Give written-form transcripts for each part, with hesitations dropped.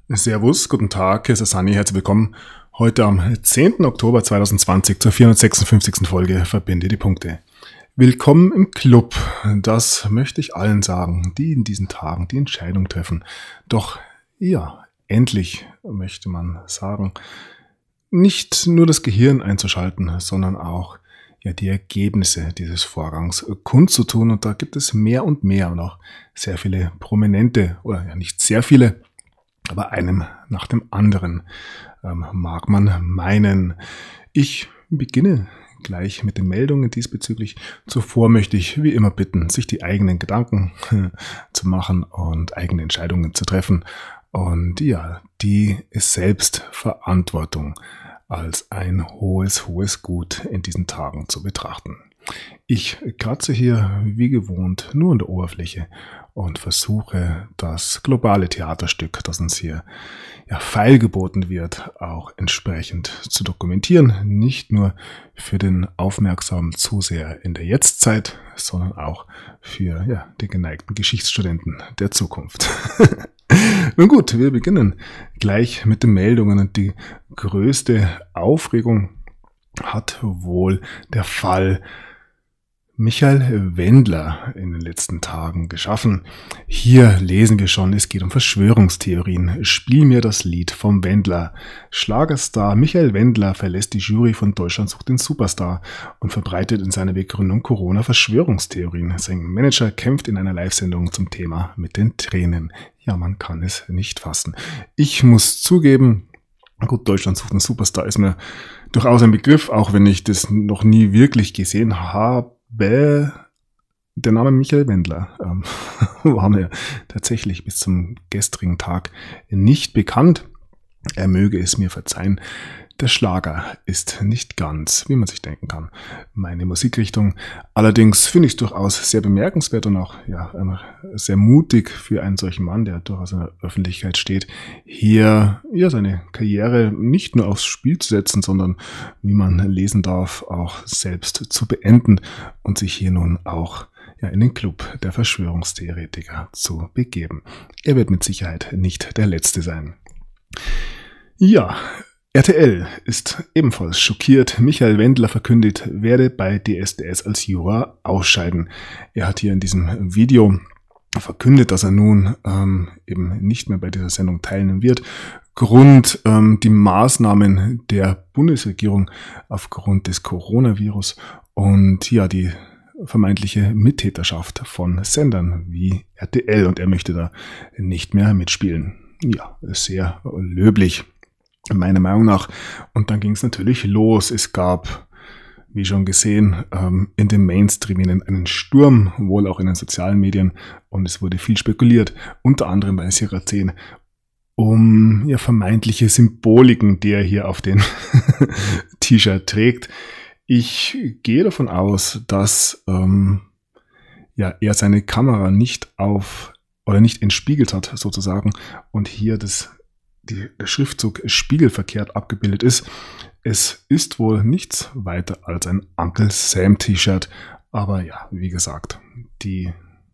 Servus, guten Tag, hier ist der Sunny, herzlich willkommen. Heute am 10. Oktober 2020 zur 456. Folge Verbinde die Punkte. Willkommen im Club, das möchte ich allen sagen, die in diesen Tagen die Entscheidung treffen. Doch ja, endlich möchte man sagen, nicht nur das Gehirn einzuschalten, sondern auch die Ergebnisse dieses Vorgangs kundzutun. Und da gibt es mehr und mehr und auch sehr viele Prominente, oder ja nicht sehr viele, aber einem nach dem anderen, mag man meinen. Ich beginne gleich mit den Meldungen diesbezüglich. Zuvor möchte ich wie immer bitten, sich die eigenen Gedanken zu machen und eigene Entscheidungen zu treffen. Und ja, die Selbstverantwortung als ein hohes Gut in diesen Tagen zu betrachten. Ich kratze hier wie gewohnt nur an der Oberfläche und versuche das globale Theaterstück, das uns hier feilgeboten wird, auch entsprechend zu dokumentieren. Nicht nur für den aufmerksamen Zuseher in der Jetztzeit, sondern auch für die geneigten Geschichtsstudenten der Zukunft. Nun gut, wir beginnen gleich mit den Meldungen und die größte Aufregung hat wohl der Fall Michael Wendler in den letzten Tagen geschaffen. Hier lesen wir schon, es geht um Verschwörungstheorien. Spiel mir das Lied vom Wendler. Schlagerstar Michael Wendler verlässt die Jury von Deutschland sucht den Superstar und verbreitet in seiner Begründung Corona-Verschwörungstheorien. Sein Manager kämpft in einer Live-Sendung zum Thema mit den Tränen. Ja, man kann es nicht fassen. Ich muss zugeben, gut, Deutschland sucht einen Superstar ist mir durchaus ein Begriff, auch wenn ich das noch nie wirklich gesehen habe. Der Name Michael Wendler war mir tatsächlich bis zum gestrigen Tag nicht bekannt. Er möge es mir verzeihen. Der Schlager ist nicht ganz, wie man sich denken kann, meine Musikrichtung. Allerdings finde ich es durchaus sehr bemerkenswert und auch sehr mutig für einen solchen Mann, der durchaus in der Öffentlichkeit steht, hier seine Karriere nicht nur aufs Spiel zu setzen, sondern, wie man lesen darf, auch selbst zu beenden und sich hier nun auch in den Club der Verschwörungstheoretiker zu begeben. Er wird mit Sicherheit nicht der Letzte sein. Ja, RTL ist ebenfalls schockiert. Michael Wendler verkündet, werde bei DSDS als Juror ausscheiden. Er hat hier in diesem Video verkündet, dass er nun eben nicht mehr bei dieser Sendung teilnehmen wird. Grund die Maßnahmen der Bundesregierung aufgrund des Coronavirus und die vermeintliche Mittäterschaft von Sendern wie RTL. Und er möchte da nicht mehr mitspielen. Ja, sehr löblich, meiner Meinung nach. Und dann ging es natürlich los. Es gab, wie schon gesehen, in dem Mainstream einen Sturm, wohl auch in den sozialen Medien. Und es wurde viel spekuliert, unter anderem bei Sierra 10, um vermeintliche Symboliken, die er hier auf den T-Shirt trägt. Ich gehe davon aus, dass er seine Kamera nicht entspiegelt hat, sozusagen, und hier der Schriftzug spiegelverkehrt abgebildet ist. Es ist wohl nichts weiter als ein Uncle Sam T-Shirt, aber wie gesagt, die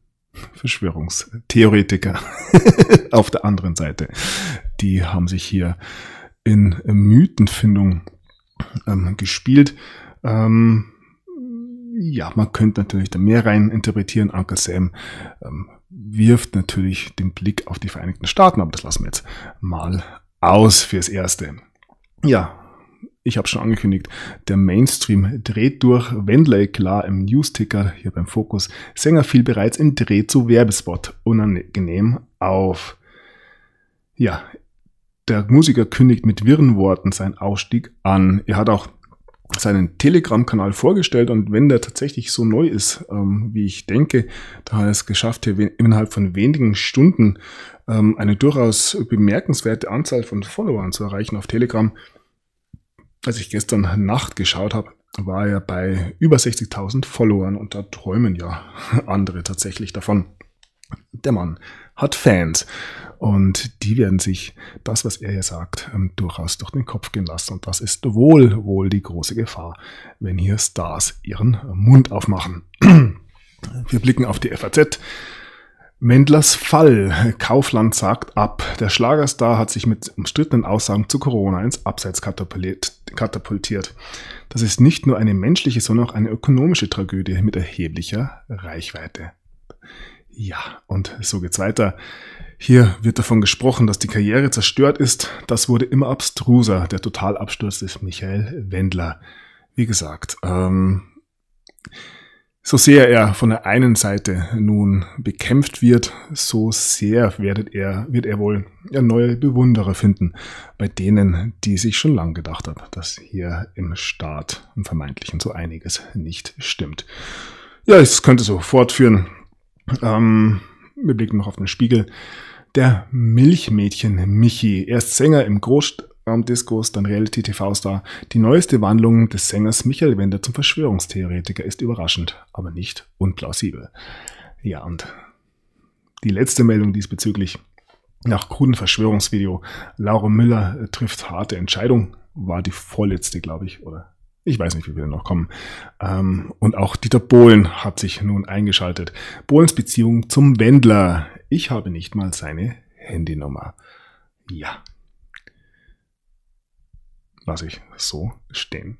Verschwörungstheoretiker auf der anderen Seite, die haben sich hier in Mythenfindung gespielt. Man könnte natürlich da mehr rein interpretieren. Uncle Sam wirft natürlich den Blick auf die Vereinigten Staaten, aber das lassen wir jetzt mal aus fürs Erste. Ja, ich habe schon angekündigt, der Mainstream dreht durch. Wendler klar im Newsticker hier beim Fokus. Sänger fiel bereits in Dreh zu Werbespot unangenehm auf. Ja, der Musiker kündigt mit wirren Worten seinen Ausstieg an. Er hat auch seinen Telegram-Kanal vorgestellt und wenn der tatsächlich so neu ist, wie ich denke, da hat er es geschafft, hier innerhalb von wenigen Stunden eine durchaus bemerkenswerte Anzahl von Followern zu erreichen auf Telegram. Als ich gestern Nacht geschaut habe, war er bei über 60.000 Followern und da träumen andere tatsächlich davon. Der Mann hat Fans und die werden sich das, was er hier sagt, durchaus durch den Kopf gehen lassen. Und das ist wohl die große Gefahr, wenn hier Stars ihren Mund aufmachen. Wir blicken auf die FAZ. Wendlers Fall. Kaufland sagt ab. Der Schlagerstar hat sich mit umstrittenen Aussagen zu Corona ins Abseits katapultiert. Das ist nicht nur eine menschliche, sondern auch eine ökonomische Tragödie mit erheblicher Reichweite. Ja, und so geht's weiter. Hier wird davon gesprochen, dass die Karriere zerstört ist. Das wurde immer abstruser. Der Totalabsturz des Michael Wendler. Wie gesagt, so sehr er von der einen Seite nun bekämpft wird, so sehr wird er wohl neue Bewunderer finden, bei denen, die sich schon lange gedacht haben, dass hier im Staat im Vermeintlichen so einiges nicht stimmt. Ja, es könnte so fortführen. Wir blicken noch auf den Spiegel. Der Milchmädchen Michi, erst Sänger im Großraumdiskos, dann Reality-TV-Star. Die neueste Wandlung des Sängers Michael Wendler zum Verschwörungstheoretiker ist überraschend, aber nicht unplausibel. Ja, und die letzte Meldung diesbezüglich. Nach kruden Verschwörungsvideo, Laura Müller trifft harte Entscheidung, war die vorletzte, glaube ich, oder ich weiß nicht, wie viele noch kommen. Und auch Dieter Bohlen hat sich nun eingeschaltet. Bohlens Beziehung zum Wendler. Ich habe nicht mal seine Handynummer. Ja. Lasse ich so stehen.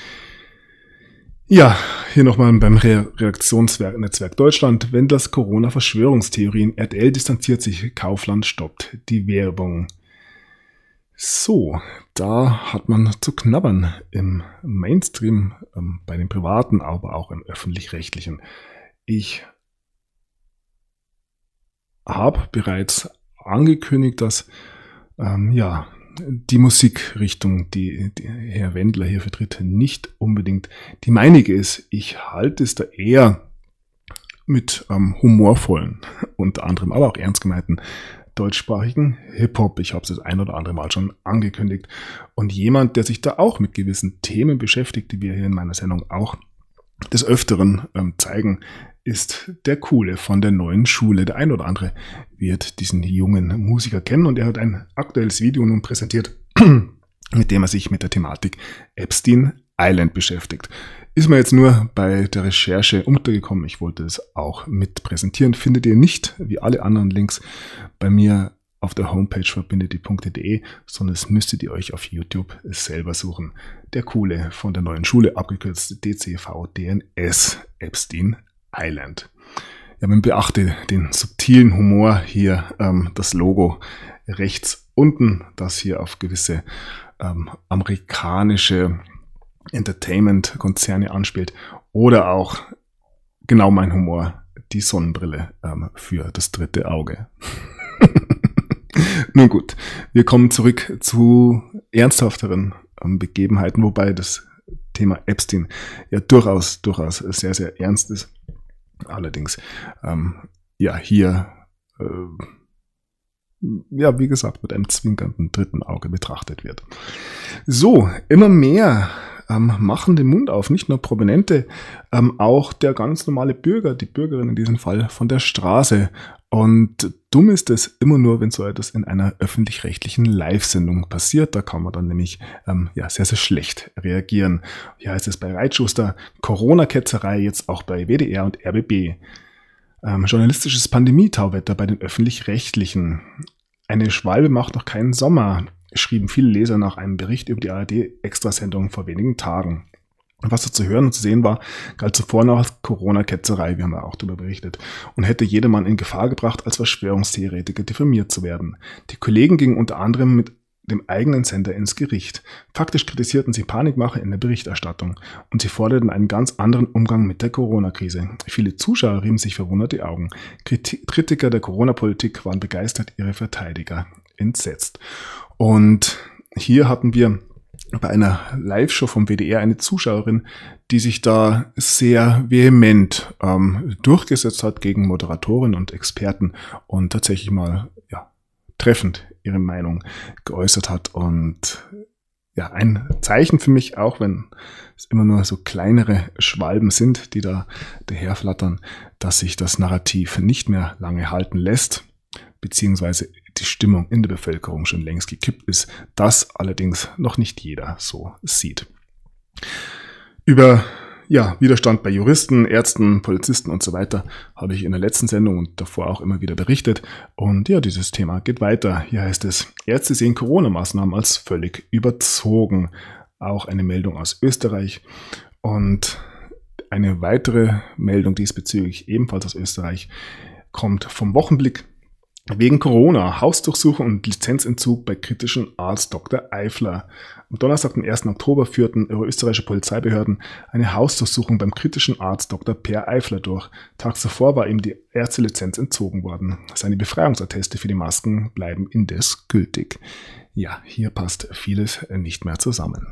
Ja, hier nochmal beim Redaktionsnetzwerk Deutschland. Wendlers Corona-Verschwörungstheorien. RTL distanziert sich, Kaufland stoppt die Werbung. So, da hat man zu knabbern im Mainstream, bei den Privaten, aber auch im Öffentlich-Rechtlichen. Ich habe bereits angekündigt, dass die Musikrichtung, die Herr Wendler hier vertritt, nicht unbedingt die meinige ist. Ich halte es da eher mit humorvollen, unter anderem, aber auch ernst gemeinten deutschsprachigen Hip-Hop. Ich habe es das ein oder andere Mal schon angekündigt. Und jemand, der sich da auch mit gewissen Themen beschäftigt, die wir hier in meiner Sendung auch des Öfteren zeigen, ist der Coole von der Neuen Schule. Der ein oder andere wird diesen jungen Musiker kennen und er hat ein aktuelles Video nun präsentiert, mit dem er sich mit der Thematik Epstein Island beschäftigt. Ist mir jetzt nur bei der Recherche untergekommen. Ich wollte es auch mit präsentieren. Findet ihr nicht, wie alle anderen Links, bei mir auf der Homepage verbindetdie.de, sondern es müsstet ihr euch auf YouTube selber suchen. Der Coole von der Neuen Schule, abgekürzt DCVDNS, Epstein Island. Ja, man beachte den subtilen Humor hier, das Logo rechts unten, das hier auf gewisse amerikanische Entertainment-Konzerne anspielt, oder auch genau mein Humor, die Sonnenbrille für das dritte Auge. Nun gut, wir kommen zurück zu ernsthafteren Begebenheiten, wobei das Thema Epstein ja durchaus sehr, sehr ernst ist. Allerdings, hier, wie gesagt, mit einem zwinkernden dritten Auge betrachtet wird. So, immer mehr machen den Mund auf, nicht nur Prominente, auch der ganz normale Bürger, die Bürgerin in diesem Fall von der Straße. Und dumm ist es immer nur, wenn so etwas in einer öffentlich-rechtlichen Live-Sendung passiert. Da kann man dann nämlich sehr, sehr schlecht reagieren. Hier heißt es bei Reitschuster, Corona-Ketzerei jetzt auch bei WDR und RBB. Journalistisches Pandemie-Tauwetter bei den öffentlich-rechtlichen. Eine Schwalbe macht noch keinen Sommer, schrieben viele Leser nach einem Bericht über die ARD-Extrasendung vor wenigen Tagen. Was da zu hören und zu sehen war, galt zuvor noch als Corona-Ketzerei, wir haben ja auch darüber berichtet, und hätte jedermann in Gefahr gebracht, als Verschwörungstheoretiker diffamiert zu werden. Die Kollegen gingen unter anderem mit dem eigenen Sender ins Gericht. Faktisch kritisierten sie Panikmache in der Berichterstattung und sie forderten einen ganz anderen Umgang mit der Corona-Krise. Viele Zuschauer rieben sich verwundert die Augen. Kritiker der Corona-Politik waren begeistert, ihre Verteidiger entsetzt. Und hier hatten wir bei einer Live-Show vom WDR eine Zuschauerin, die sich da sehr vehement durchgesetzt hat gegen Moderatoren und Experten und tatsächlich mal treffend ihre Meinung geäußert hat. Und ein Zeichen für mich, auch wenn es immer nur so kleinere Schwalben sind, die da daherflattern, dass sich das Narrativ nicht mehr lange halten lässt, beziehungsweise die Stimmung in der Bevölkerung schon längst gekippt ist, das allerdings noch nicht jeder so sieht. Über Ja, Widerstand bei Juristen, Ärzten, Polizisten und so weiter habe ich in der letzten Sendung und davor auch immer wieder berichtet. Und ja, dieses Thema geht weiter. Hier heißt es, Ärzte sehen Corona-Maßnahmen als völlig überzogen. Auch eine Meldung aus Österreich. Und eine weitere Meldung diesbezüglich, ebenfalls aus Österreich, kommt vom Wochenblick. Wegen Corona, Hausdurchsuchung und Lizenzentzug bei kritischen Arzt Dr. Eifler. Am Donnerstag, den 1. Oktober, führten österreichische Polizeibehörden eine Hausdurchsuchung beim kritischen Arzt Dr. Per Eifler durch. Tags zuvor war ihm die Ärztelizenz entzogen worden. Seine Befreiungsatteste für die Masken bleiben indes gültig. Ja, hier passt vieles nicht mehr zusammen.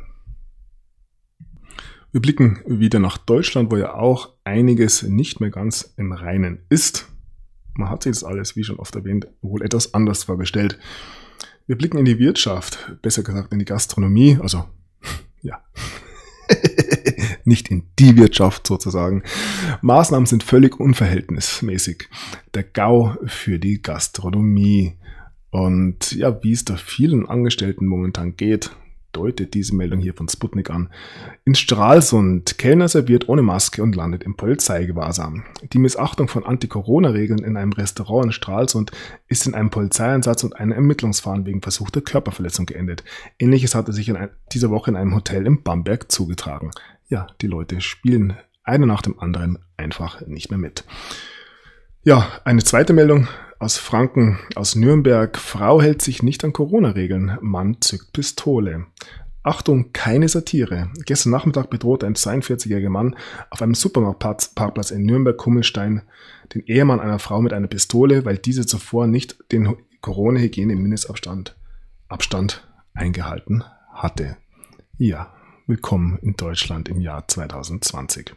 Wir blicken wieder nach Deutschland, wo ja auch einiges nicht mehr ganz im Reinen ist. Man hat sich das alles, wie schon oft erwähnt, wohl etwas anders vorgestellt. Wir blicken in die Wirtschaft, besser gesagt in die Gastronomie, also ja, nicht in die Wirtschaft sozusagen. Maßnahmen sind völlig unverhältnismäßig. Der GAU für die Gastronomie. Und ja, wie es da vielen Angestellten momentan geht, deutet diese Meldung hier von Sputnik an. In Stralsund, Kellner serviert ohne Maske und landet im Polizeigewahrsam. Die Missachtung von Anti-Corona-Regeln in einem Restaurant in Stralsund ist in einem Polizeieinsatz und einem Ermittlungsverfahren wegen versuchter Körperverletzung geendet. Ähnliches hatte sich in dieser Woche in einem Hotel in Bamberg zugetragen. Ja, die Leute spielen einer nach dem anderen einfach nicht mehr mit. Ja, eine zweite Meldung aus Franken, aus Nürnberg. Frau hält sich nicht an Corona-Regeln. Mann zückt Pistole. Achtung, keine Satire. Gestern Nachmittag bedrohte ein 42-jähriger Mann auf einem Supermarktparkplatz in Nürnberg-Kummelstein den Ehemann einer Frau mit einer Pistole, weil diese zuvor nicht den Corona-Hygiene-Mindestabstand eingehalten hatte. Ja, willkommen in Deutschland im Jahr 2020.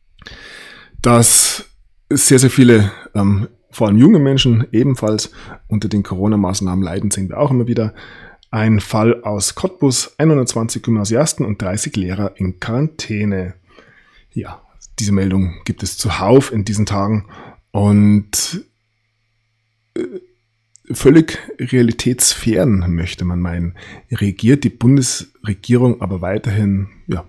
Dass sehr, sehr viele vor allem junge Menschen ebenfalls unter den Corona-Maßnahmen leiden, sehen wir auch immer wieder. Ein Fall aus Cottbus, 120 Gymnasiasten und 30 Lehrer in Quarantäne. Ja, diese Meldung gibt es zuhauf in diesen Tagen und völlig realitätsfern, möchte man meinen, reagiert die Bundesregierung aber weiterhin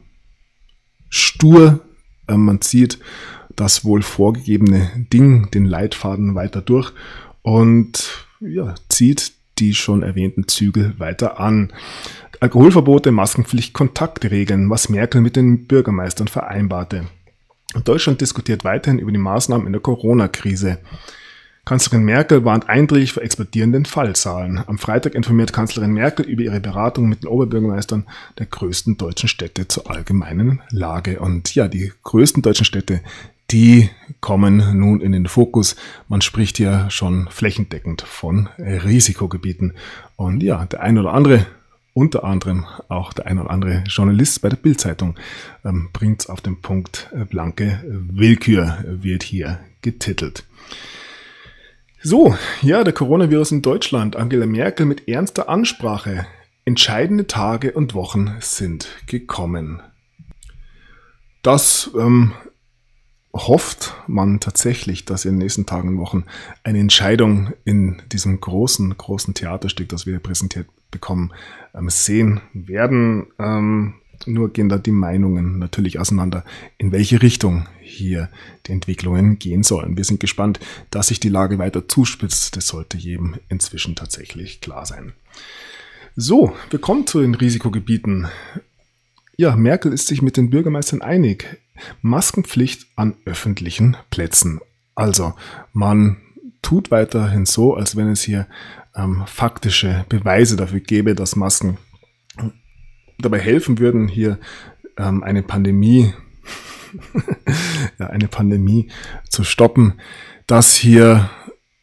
stur. Man zieht das wohl vorgegebene Ding, den Leitfaden weiter durch und zieht die schon erwähnten Zügel weiter an. Alkoholverbote, Maskenpflicht, Kontaktregeln, was Merkel mit den Bürgermeistern vereinbarte. Deutschland diskutiert weiterhin über die Maßnahmen in der Corona-Krise. Kanzlerin Merkel warnt eindringlich vor explodierenden Fallzahlen. Am Freitag informiert Kanzlerin Merkel über ihre Beratung mit den Oberbürgermeistern der größten deutschen Städte zur allgemeinen Lage. Und ja, die größten deutschen Städte, die kommen nun in den Fokus. Man spricht hier schon flächendeckend von Risikogebieten. Und ja, der ein oder andere, unter anderem auch der ein oder andere Journalist bei der Bild-Zeitung, bringt es auf den Punkt. Blanke Willkür wird hier getitelt. So, ja, der Coronavirus in Deutschland. Angela Merkel mit ernster Ansprache. Entscheidende Tage und Wochen sind gekommen. Das hofft man tatsächlich, dass in den nächsten Tagen und Wochen eine Entscheidung in diesem großen Theaterstück, das wir präsentiert bekommen, sehen werden. Nur gehen da die Meinungen natürlich auseinander, in welche Richtung hier die Entwicklungen gehen sollen. Wir sind gespannt, dass sich die Lage weiter zuspitzt. Das sollte jedem inzwischen tatsächlich klar sein. So, wir kommen zu den Risikogebieten. Ja, Merkel ist sich mit den Bürgermeistern einig. Maskenpflicht an öffentlichen Plätzen. Also, man tut weiterhin so, als wenn es hier faktische Beweise dafür gäbe, dass Masken dabei helfen würden, hier eine Pandemie zu stoppen, dass hier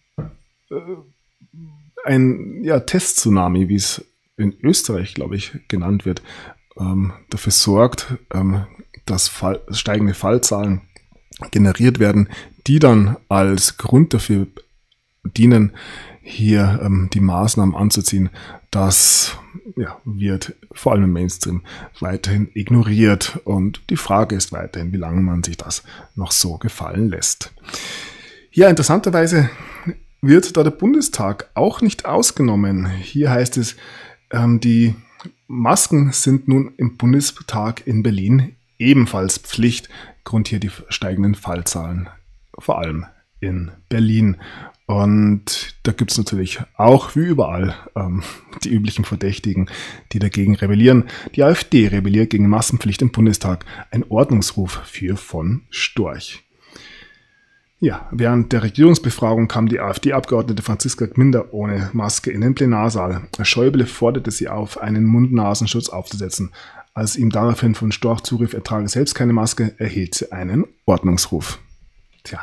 ein Test-Tsunami, wie es in Österreich, glaube ich, genannt wird, dafür sorgt, dass steigende Fallzahlen generiert werden, die dann als Grund dafür dienen, hier die Maßnahmen anzuziehen. Das wird vor allem im Mainstream weiterhin ignoriert. Und die Frage ist weiterhin, wie lange man sich das noch so gefallen lässt. Ja, interessanterweise wird da der Bundestag auch nicht ausgenommen. Hier heißt es, die Masken sind nun im Bundestag in Berlin ebenfalls Pflicht, Grund hier die steigenden Fallzahlen, vor allem in Berlin. Und da gibt es natürlich auch, wie überall, die üblichen Verdächtigen, die dagegen rebellieren. Die AfD rebelliert gegen Maskenpflicht im Bundestag. Ein Ordnungsruf für von Storch. Ja, während der Regierungsbefragung kam die AfD-Abgeordnete Franziska Gminder ohne Maske in den Plenarsaal. Schäuble forderte sie auf, einen Mund-Nasenschutz aufzusetzen. Als ihm daraufhin von Storch zurief, er trage selbst keine Maske, erhielt sie einen Ordnungsruf. Tja.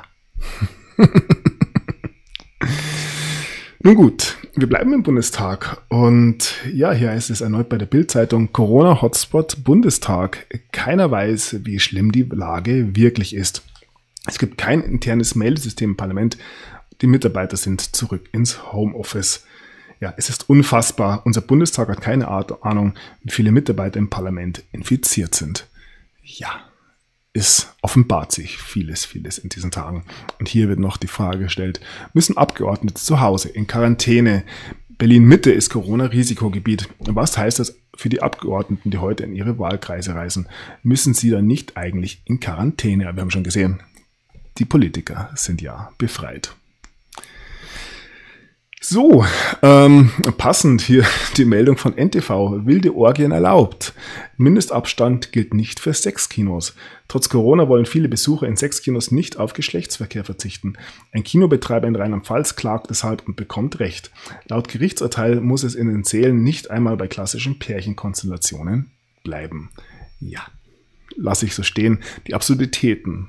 Nun gut, wir bleiben im Bundestag und ja, hier heißt es erneut bei der Bild-Zeitung: Corona-Hotspot Bundestag. Keiner weiß, wie schlimm die Lage wirklich ist. Es gibt kein internes Meldesystem im Parlament. Die Mitarbeiter sind zurück ins Homeoffice. Ja, es ist unfassbar. Unser Bundestag hat keine Ahnung, wie viele Mitarbeiter im Parlament infiziert sind. Ja, es offenbart sich vieles in diesen Tagen. Und hier wird noch die Frage gestellt: Müssen Abgeordnete zu Hause in Quarantäne? Berlin-Mitte ist Corona-Risikogebiet. Was heißt das für die Abgeordneten, die heute in ihre Wahlkreise reisen? Müssen sie dann nicht eigentlich in Quarantäne? Wir haben schon gesehen, die Politiker sind ja befreit. So, passend hier die Meldung von NTV: Wilde Orgien erlaubt. Mindestabstand gilt nicht für Sexkinos. Trotz Corona wollen viele Besucher in Sexkinos nicht auf Geschlechtsverkehr verzichten. Ein Kinobetreiber in Rheinland-Pfalz klagt deshalb und bekommt Recht. Laut Gerichtsurteil muss es in den Sälen nicht einmal bei klassischen Pärchenkonstellationen bleiben. Ja, lasse ich so stehen. Die Absurditäten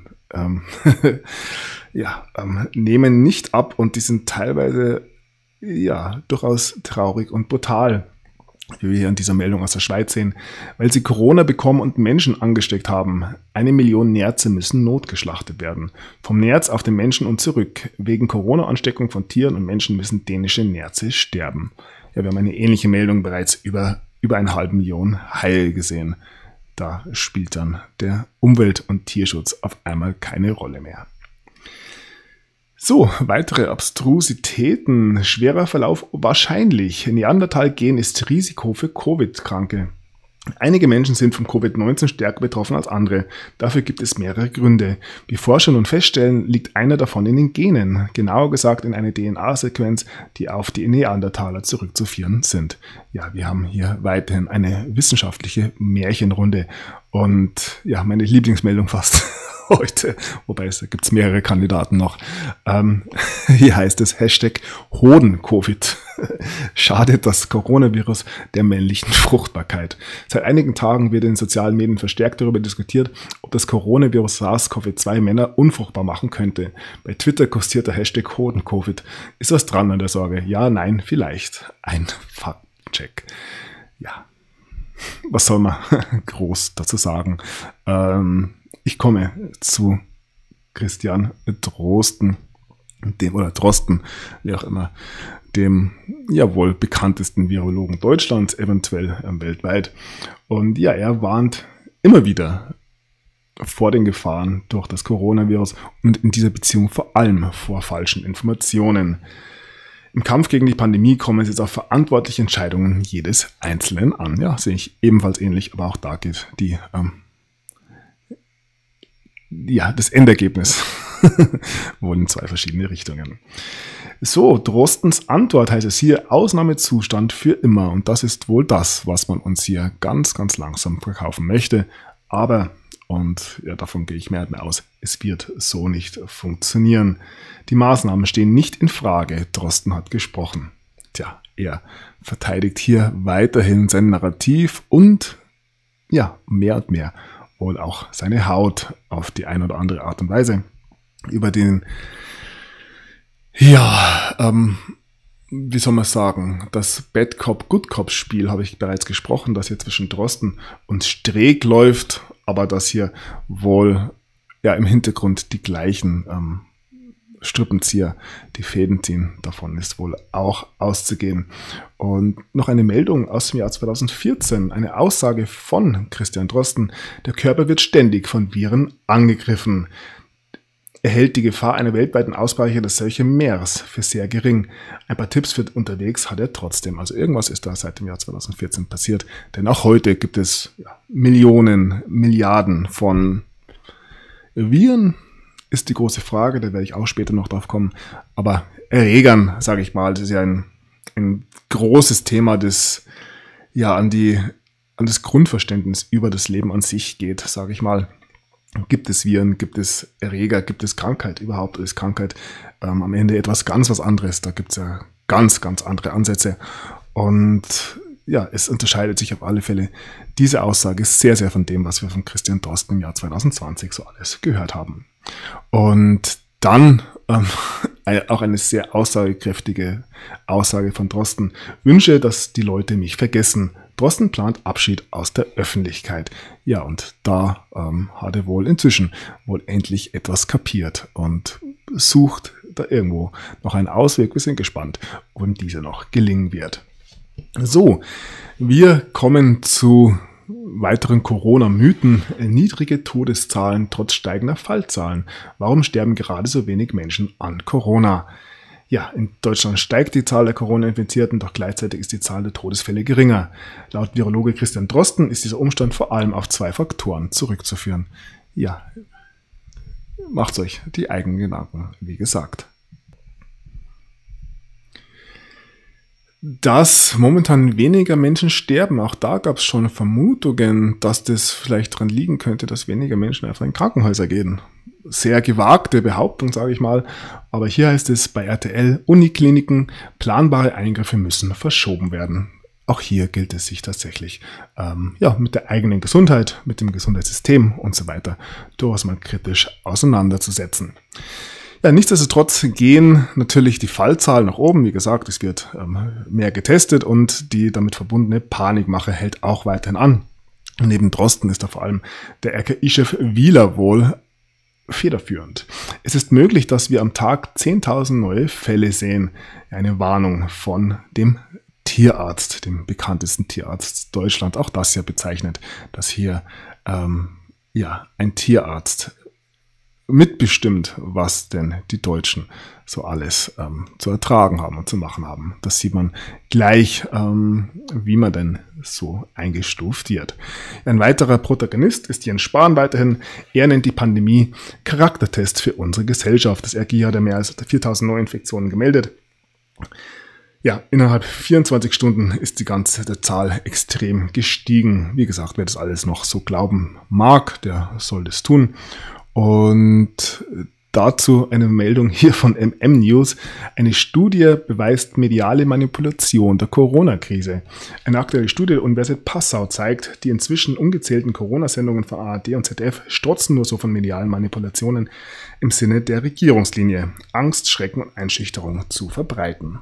nehmen nicht ab und die sind teilweise durchaus traurig und brutal, wie wir hier in dieser Meldung aus der Schweiz sehen. Weil sie Corona bekommen und Menschen angesteckt haben. 1 Million Nerze müssen notgeschlachtet werden. Vom Nerz auf den Menschen und zurück. Wegen Corona-Ansteckung von Tieren und Menschen müssen dänische Nerze sterben. Ja, wir haben eine ähnliche Meldung bereits über 1,5 Millionen Haie gesehen. Da spielt dann der Umwelt- und Tierschutz auf einmal keine Rolle mehr. So, weitere Abstrusitäten. Schwerer Verlauf wahrscheinlich. Neandertal-Gen ist Risiko für Covid-Kranke. Einige Menschen sind von Covid-19 stärker betroffen als andere. Dafür gibt es mehrere Gründe. Wie Forscher nun feststellen, liegt einer davon in den Genen. Genauer gesagt in einer DNA-Sequenz, die auf die Neandertaler zurückzuführen sind. Ja, wir haben hier weiterhin eine wissenschaftliche Märchenrunde. Und ja, meine Lieblingsmeldung fast heute, wobei es gibt mehrere Kandidaten noch. Hier heißt es #Hoden-Covid. Schadet das Coronavirus der männlichen Fruchtbarkeit. Seit einigen Tagen wird in den sozialen Medien verstärkt darüber diskutiert, ob das Coronavirus SARS-CoV-2 Männer unfruchtbar machen könnte. Bei Twitter kursiert der #Hoden-Covid. Ist was dran an der Sorge? Ja, nein, vielleicht. Ein Faktencheck. Ja, was soll man groß dazu sagen? Ich komme zu Christian Drosten, wie auch immer, dem ja wohl bekanntesten Virologen Deutschlands, eventuell weltweit. Und ja, er warnt immer wieder vor den Gefahren durch das Coronavirus und in dieser Beziehung vor allem vor falschen Informationen. Im Kampf gegen die Pandemie kommen es jetzt auf verantwortliche Entscheidungen jedes Einzelnen an. Ja, sehe ich ebenfalls ähnlich, aber auch da geht das Endergebnis wohl in 2 verschiedene Richtungen. So, Drostens Antwort heißt es hier: Ausnahmezustand für immer. Und das ist wohl das, was man uns hier ganz, ganz langsam verkaufen möchte. Aber, und ja, davon gehe ich mehr und mehr aus, es wird so nicht funktionieren. Die Maßnahmen stehen nicht in Frage. Drosten hat gesprochen. Tja, er verteidigt hier weiterhin sein Narrativ und ja, mehr und mehr wohl auch seine Haut auf die eine oder andere Art und Weise. Über den, wie soll man sagen, das Bad Cop, Good Cop Spiel habe ich bereits gesprochen, das hier zwischen Drosten und Streeck läuft, aber dass hier wohl im Hintergrund die gleichen Strippenzieher die Fäden ziehen. Davon ist wohl auch auszugehen. Und noch eine Meldung aus dem Jahr 2014, eine Aussage von Christian Drosten: Der Körper wird ständig von Viren angegriffen. Er hält die Gefahr einer weltweiten Ausbreitung des Seuche-Meers für sehr gering. Ein paar Tipps für unterwegs hat er trotzdem. Also irgendwas ist da seit dem Jahr 2014 passiert. Denn auch heute gibt es Millionen, Milliarden von Viren, ist die große Frage. Da werde ich auch später noch drauf kommen. Aber Erregern, sage ich mal, das ist ja ein großes Thema, das ja an das Grundverständnis über das Leben an sich geht, sage ich mal. Gibt es Viren, gibt es Erreger, gibt es Krankheit? Überhaupt ist Krankheit am Ende etwas ganz was anderes. Da gibt es ja ganz, ganz andere Ansätze. Und ja, es unterscheidet sich auf alle Fälle diese Aussage sehr, sehr von dem, was wir von Christian Drosten im Jahr 2020 so alles gehört haben. Und dann auch eine sehr aussagekräftige Aussage von Drosten. Wünsche, dass die Leute mich vergessen. Drosten plant Abschied aus der Öffentlichkeit. Ja, und da hat er wohl inzwischen endlich etwas kapiert und sucht da irgendwo noch einen Ausweg. Wir sind gespannt, ob ihm dieser noch gelingen wird. So, wir kommen zu weiteren Corona-Mythen. Niedrige Todeszahlen trotz steigender Fallzahlen. Warum sterben gerade so wenig Menschen an Corona? Ja, in Deutschland steigt die Zahl der Corona-Infizierten, doch gleichzeitig ist die Zahl der Todesfälle geringer. Laut Virologe Christian Drosten ist dieser Umstand vor allem auf 2 Faktoren zurückzuführen. Ja, macht euch die eigenen Gedanken, wie gesagt. Dass momentan weniger Menschen sterben, auch da gab es schon Vermutungen, dass das vielleicht daran liegen könnte, dass weniger Menschen einfach in Krankenhäuser gehen. Sehr gewagte Behauptung, sage ich mal, aber hier heißt es bei RTL, Unikliniken, planbare Eingriffe müssen verschoben werden. Auch hier gilt es sich tatsächlich mit der eigenen Gesundheit, mit dem Gesundheitssystem und so weiter durchaus mal kritisch auseinanderzusetzen. Ja, nichtsdestotrotz gehen natürlich die Fallzahlen nach oben. Wie gesagt, es wird mehr getestet und die damit verbundene Panikmache hält auch weiterhin an. Neben Drosten ist da vor allem der RKI-Chef Wieler wohl federführend. Es ist möglich, dass wir am Tag 10.000 neue Fälle sehen. Eine Warnung von dem Tierarzt, dem bekanntesten Tierarzt Deutschlands. Auch das ja bezeichnet, dass hier ein Tierarzt mitbestimmt, was denn die Deutschen so alles zu ertragen haben und zu machen haben. Das sieht man gleich, wie man denn so eingestuft wird. Ein weiterer Protagonist ist Jens Spahn weiterhin. Er nennt die Pandemie Charaktertest für unsere Gesellschaft. Das RKI hat ja mehr als 4.000 Neuinfektionen gemeldet. Ja, innerhalb 24 Stunden ist die ganze Zahl extrem gestiegen. Wie gesagt, wer das alles noch so glauben mag, der soll das tun. Und dazu eine Meldung hier von MM News. Eine Studie beweist mediale Manipulation der Corona-Krise. Eine aktuelle Studie der Universität Passau zeigt, die inzwischen ungezählten Corona-Sendungen von ARD und ZDF strotzen nur so von medialen Manipulationen im Sinne der Regierungslinie, Angst, Schrecken und Einschüchterung zu verbreiten.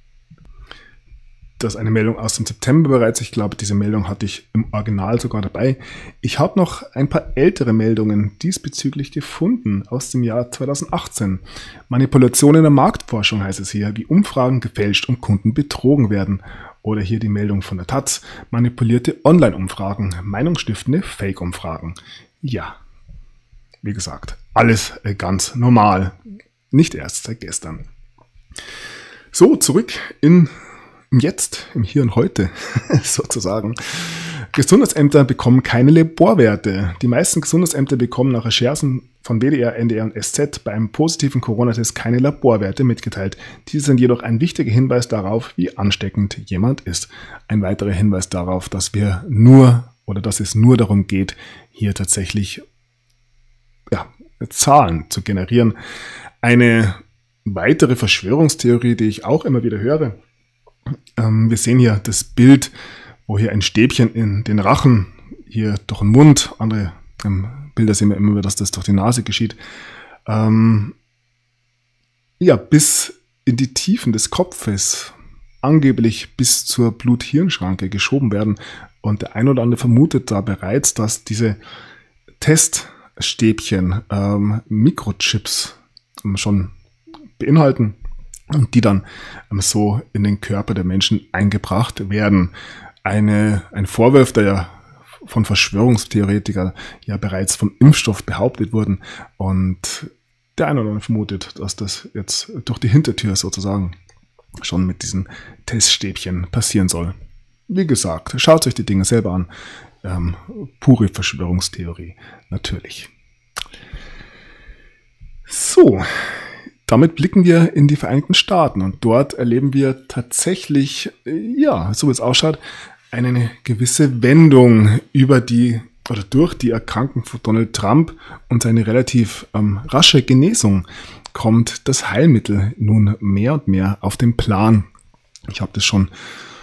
Das ist eine Meldung aus dem September bereits. Ich glaube, diese Meldung hatte ich im Original sogar dabei. Ich habe noch ein paar ältere Meldungen diesbezüglich gefunden aus dem Jahr 2018. Manipulation in der Marktforschung heißt es hier, wie Umfragen gefälscht und Kunden betrogen werden. Oder hier die Meldung von der Taz, manipulierte Online-Umfragen, meinungsstiftende Fake-Umfragen. Ja, wie gesagt, alles ganz normal. Nicht erst seit gestern. So, zurück im Jetzt, im Hier und Heute sozusagen. Gesundheitsämter bekommen keine Laborwerte. Die meisten Gesundheitsämter bekommen nach Recherchen von WDR, NDR und SZ bei einem positiven Corona-Test keine Laborwerte mitgeteilt. Diese sind jedoch ein wichtiger Hinweis darauf, wie ansteckend jemand ist. Ein weiterer Hinweis darauf, dass es nur darum geht, hier tatsächlich Zahlen zu generieren. Eine weitere Verschwörungstheorie, die ich auch immer wieder höre. Wir sehen hier das Bild, wo hier ein Stäbchen in den Rachen, hier durch den Mund, andere Bilder sehen wir immer wieder, dass das durch die Nase geschieht, bis in die Tiefen des Kopfes, angeblich bis zur Blut-Hirn-Schranke geschoben werden. Und der ein oder andere vermutet da bereits, dass diese Teststäbchen Mikrochips schon beinhalten und die dann so in den Körper der Menschen eingebracht werden. Ein Vorwurf, der ja von Verschwörungstheoretikern ja bereits vom Impfstoff behauptet wurden. Und der eine oder andere vermutet, dass das jetzt durch die Hintertür sozusagen schon mit diesen Teststäbchen passieren soll. Wie gesagt, schaut euch die Dinge selber an. Pure Verschwörungstheorie, natürlich. So, damit blicken wir in die Vereinigten Staaten und dort erleben wir tatsächlich, so wie es ausschaut, eine gewisse Wendung durch die Erkrankung von Donald Trump und seine relativ rasche Genesung kommt das Heilmittel nun mehr und mehr auf den Plan. Ich habe das schon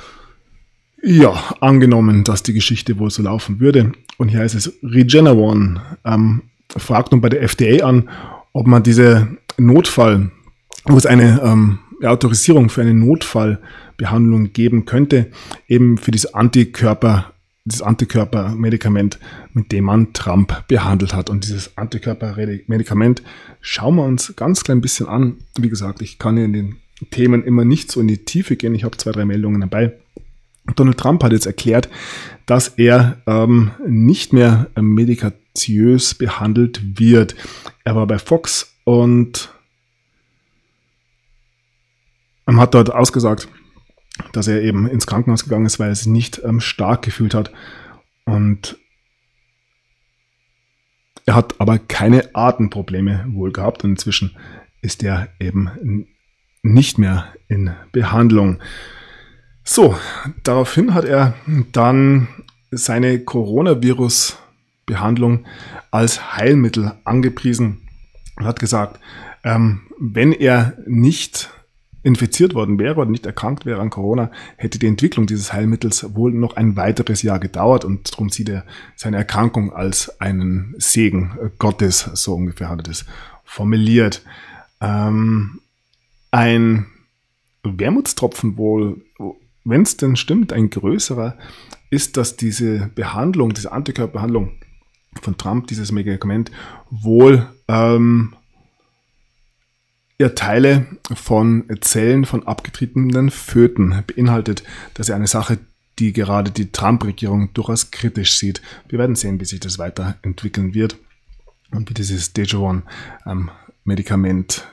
angenommen, dass die Geschichte wohl so laufen würde. Und hier heißt es, Regeneron fragt nun bei der FDA an, ob man diese wo es eine Autorisierung für eine Notfallbehandlung geben könnte, eben für dieses Antikörpermedikament, mit dem man Trump behandelt hat. Und dieses Antikörpermedikament schauen wir uns ganz klein bisschen an. Wie gesagt, ich kann in den Themen immer nicht so in die Tiefe gehen. Ich habe 2-3 Meldungen dabei. Donald Trump hat jetzt erklärt, dass er nicht mehr medikatiös behandelt wird. Er war bei Fox und hat dort ausgesagt, dass er eben ins Krankenhaus gegangen ist, weil er sich nicht stark gefühlt hat. Und er hat aber keine Atemprobleme wohl gehabt. Und inzwischen ist er eben nicht mehr in Behandlung. So, daraufhin hat er dann seine Coronavirus-Behandlung als Heilmittel angepriesen und hat gesagt, wenn er nicht infiziert worden wäre oder nicht erkrankt wäre an Corona, hätte die Entwicklung dieses Heilmittels wohl noch ein weiteres Jahr gedauert und darum sieht er seine Erkrankung als einen Segen Gottes, so ungefähr hat er das formuliert. Ein Wermutstropfen wohl, wenn es denn stimmt, ein größerer, ist, dass diese Antikörperbehandlung von Trump, dieses Medikament, wohl Teile von Zellen von abgetretenen Föten beinhaltet. Das ist ja eine Sache, die gerade die Trump-Regierung durchaus kritisch sieht. Wir werden sehen, wie sich das weiterentwickeln wird und wie dieses Dejuan-Medikament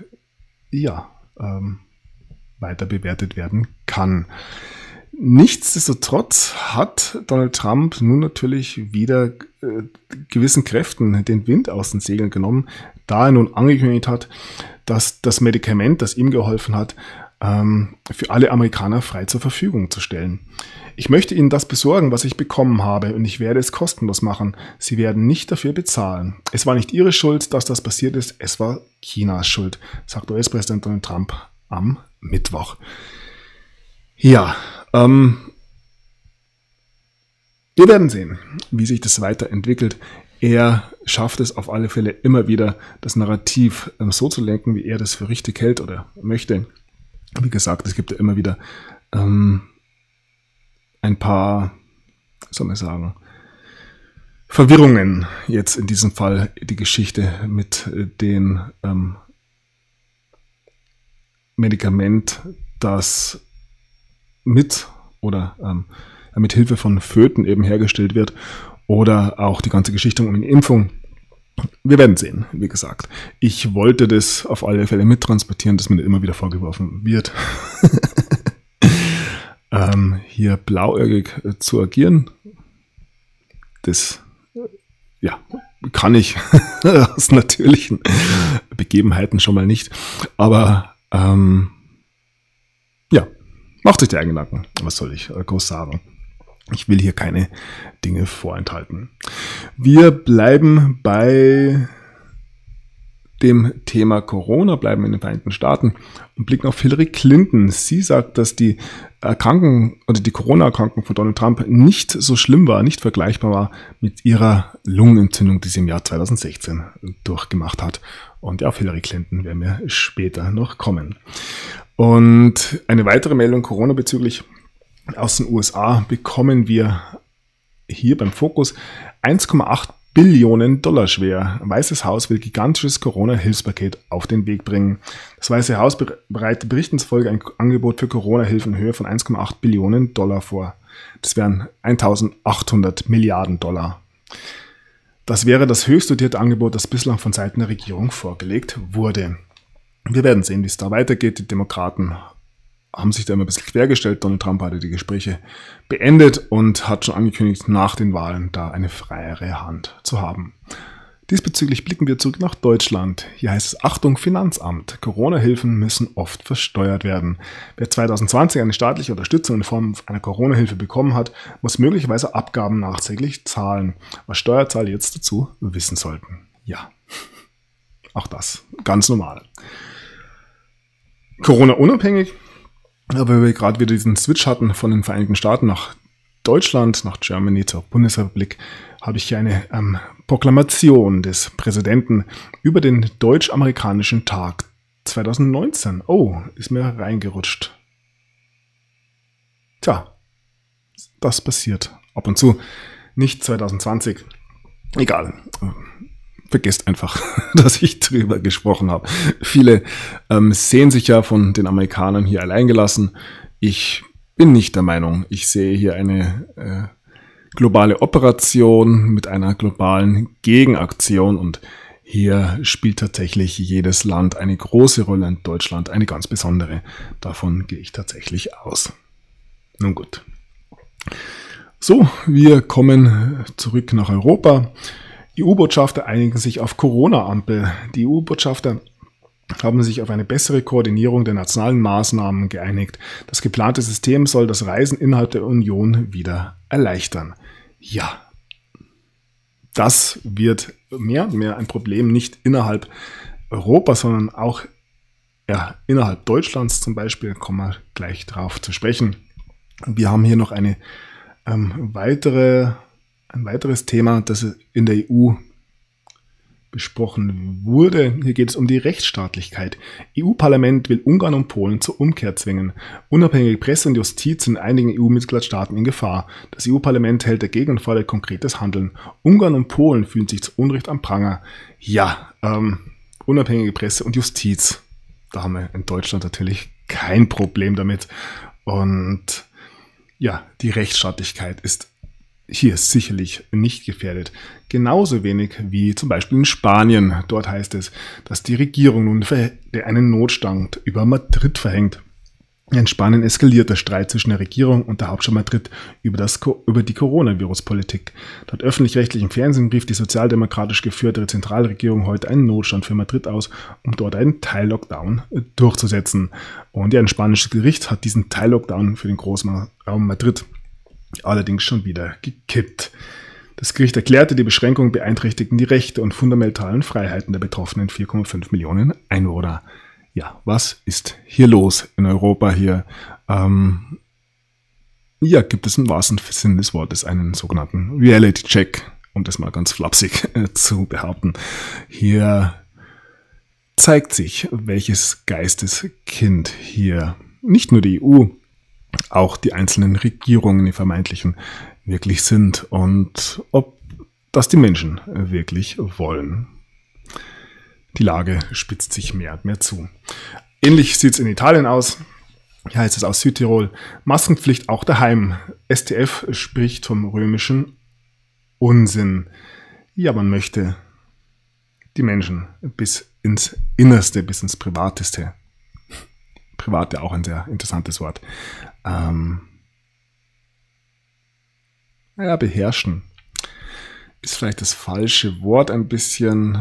weiter bewertet werden kann. Nichtsdestotrotz hat Donald Trump nun natürlich wieder gewissen Kräften den Wind aus den Segeln genommen, da er nun angekündigt hat, dass das Medikament, das ihm geholfen hat, für alle Amerikaner frei zur Verfügung zu stellen. Ich möchte Ihnen das besorgen, was ich bekommen habe, und ich werde es kostenlos machen. Sie werden nicht dafür bezahlen. Es war nicht Ihre Schuld, dass das passiert ist, es war Chinas Schuld, sagt US-Präsident Donald Trump am Mittwoch. Ja, wir werden sehen, wie sich das weiterentwickelt. Er schafft es auf alle Fälle immer wieder, das Narrativ so zu lenken, wie er das für richtig hält oder möchte. Wie gesagt, es gibt ja immer wieder ein paar, Verwirrungen. Jetzt in diesem Fall die Geschichte mit dem Medikament, das mit Hilfe von Föten eben hergestellt wird, oder auch die ganze Geschichte um die Impfung. Wir werden sehen, wie gesagt. Ich wollte das auf alle Fälle mittransportieren, dass mir immer wieder vorgeworfen wird, hier blauäugig zu agieren. Das kann ich aus natürlichen Begebenheiten schon mal nicht. Aber macht euch die eigenen Gedanken. Was soll ich groß sagen? Ich will hier keine Dinge vorenthalten. Wir bleiben bei dem Thema Corona, bleiben in den Vereinigten Staaten und blicken auf Hillary Clinton. Sie sagt, dass die Corona-Erkrankung von Donald Trump nicht so schlimm war, nicht vergleichbar war mit ihrer Lungenentzündung, die sie im Jahr 2016 durchgemacht hat. Und auf Hillary Clinton werden wir später noch kommen. Und eine weitere Meldung Corona bezüglich aus den USA bekommen wir hier beim Fokus 1,8 Billionen Dollar schwer. Weißes Haus will gigantisches Corona-Hilfspaket auf den Weg bringen. Das Weiße Haus bereitet Berichten zufolge ein Angebot für Corona-Hilfen in Höhe von 1,8 Billionen Dollar vor. Das wären 1.800 Milliarden Dollar. Das wäre das höchst dotierte Angebot, das bislang von Seiten der Regierung vorgelegt wurde. Wir werden sehen, wie es da weitergeht. Die Demokraten haben sich da immer ein bisschen quergestellt. Donald Trump hatte die Gespräche beendet und hat schon angekündigt, nach den Wahlen da eine freiere Hand zu haben. Diesbezüglich blicken wir zurück nach Deutschland. Hier heißt es: Achtung, Finanzamt. Corona-Hilfen müssen oft versteuert werden. Wer 2020 eine staatliche Unterstützung in Form einer Corona-Hilfe bekommen hat, muss möglicherweise Abgaben nachträglich zahlen. Was Steuerzahler jetzt dazu wissen sollten. Ja, auch das ganz normal. Corona-unabhängig, aber wir gerade wieder diesen Switch hatten von den Vereinigten Staaten nach Deutschland, nach Germany zur Bundesrepublik, habe ich hier eine Proklamation des Präsidenten über den Deutsch-Amerikanischen Tag 2019. Oh, ist mir reingerutscht. Tja, das passiert ab und zu. Nicht 2020. Egal. Vergesst einfach, dass ich drüber gesprochen habe. Viele sehen sich ja von den Amerikanern hier alleingelassen. Ich bin nicht der Meinung. Ich sehe hier eine globale Operation mit einer globalen Gegenaktion und hier spielt tatsächlich jedes Land eine große Rolle und Deutschland eine ganz besondere. Davon gehe ich tatsächlich aus. Nun gut. So, wir kommen zurück nach Europa. EU-Botschafter einigen sich auf Corona-Ampel. Die EU-Botschafter haben sich auf eine bessere Koordinierung der nationalen Maßnahmen geeinigt. Das geplante System soll das Reisen innerhalb der Union wieder erleichtern. Ja, das wird mehr und mehr ein Problem, nicht innerhalb Europas, sondern auch innerhalb Deutschlands zum Beispiel. Kommen wir gleich drauf zu sprechen. Wir haben hier noch ein weiteres Thema, das in der EU besprochen wurde. Hier geht es um die Rechtsstaatlichkeit. EU-Parlament will Ungarn und Polen zur Umkehr zwingen. Unabhängige Presse und Justiz sind in einigen EU-Mitgliedstaaten in Gefahr. Das EU-Parlament hält dagegen und fordert konkretes Handeln. Ungarn und Polen fühlen sich zu Unrecht am Pranger. Ja, unabhängige Presse und Justiz. Da haben wir in Deutschland natürlich kein Problem damit. Und ja, die Rechtsstaatlichkeit ist hier sicherlich nicht gefährdet. Genauso wenig wie zum Beispiel in Spanien. Dort heißt es, dass die Regierung nun einen Notstand über Madrid verhängt. In Spanien eskaliert der Streit zwischen der Regierung und der Hauptstadt Madrid über die Coronavirus-Politik. Laut öffentlich-rechtlichem Fernsehen rief die sozialdemokratisch geführte Zentralregierung heute einen Notstand für Madrid aus, um dort einen Teil-Lockdown durchzusetzen. Und ein spanisches Gericht hat diesen Teil-Lockdown für den Großraum Madrid allerdings schon wieder gekippt. Das Gericht erklärte, die Beschränkungen beeinträchtigten die Rechte und fundamentalen Freiheiten der betroffenen 4,5 Millionen Einwohner. Ja, was ist hier los in Europa hier? Gibt es im wahrsten Sinn des Wortes einen sogenannten Reality-Check, um das mal ganz flapsig zu behaupten. Hier zeigt sich, welches Geisteskind hier nicht nur die EU, auch die einzelnen Regierungen, die vermeintlichen, wirklich sind und ob das die Menschen wirklich wollen. Die Lage spitzt sich mehr und mehr zu. Ähnlich sieht es in Italien aus. Hier heißt es aus Südtirol: Maskenpflicht auch daheim. STF spricht vom römischen Unsinn. Ja, man möchte die Menschen bis ins Innerste, bis ins Privateste. Private auch ein sehr interessantes Wort. Beherrschen ist vielleicht das falsche Wort ein bisschen.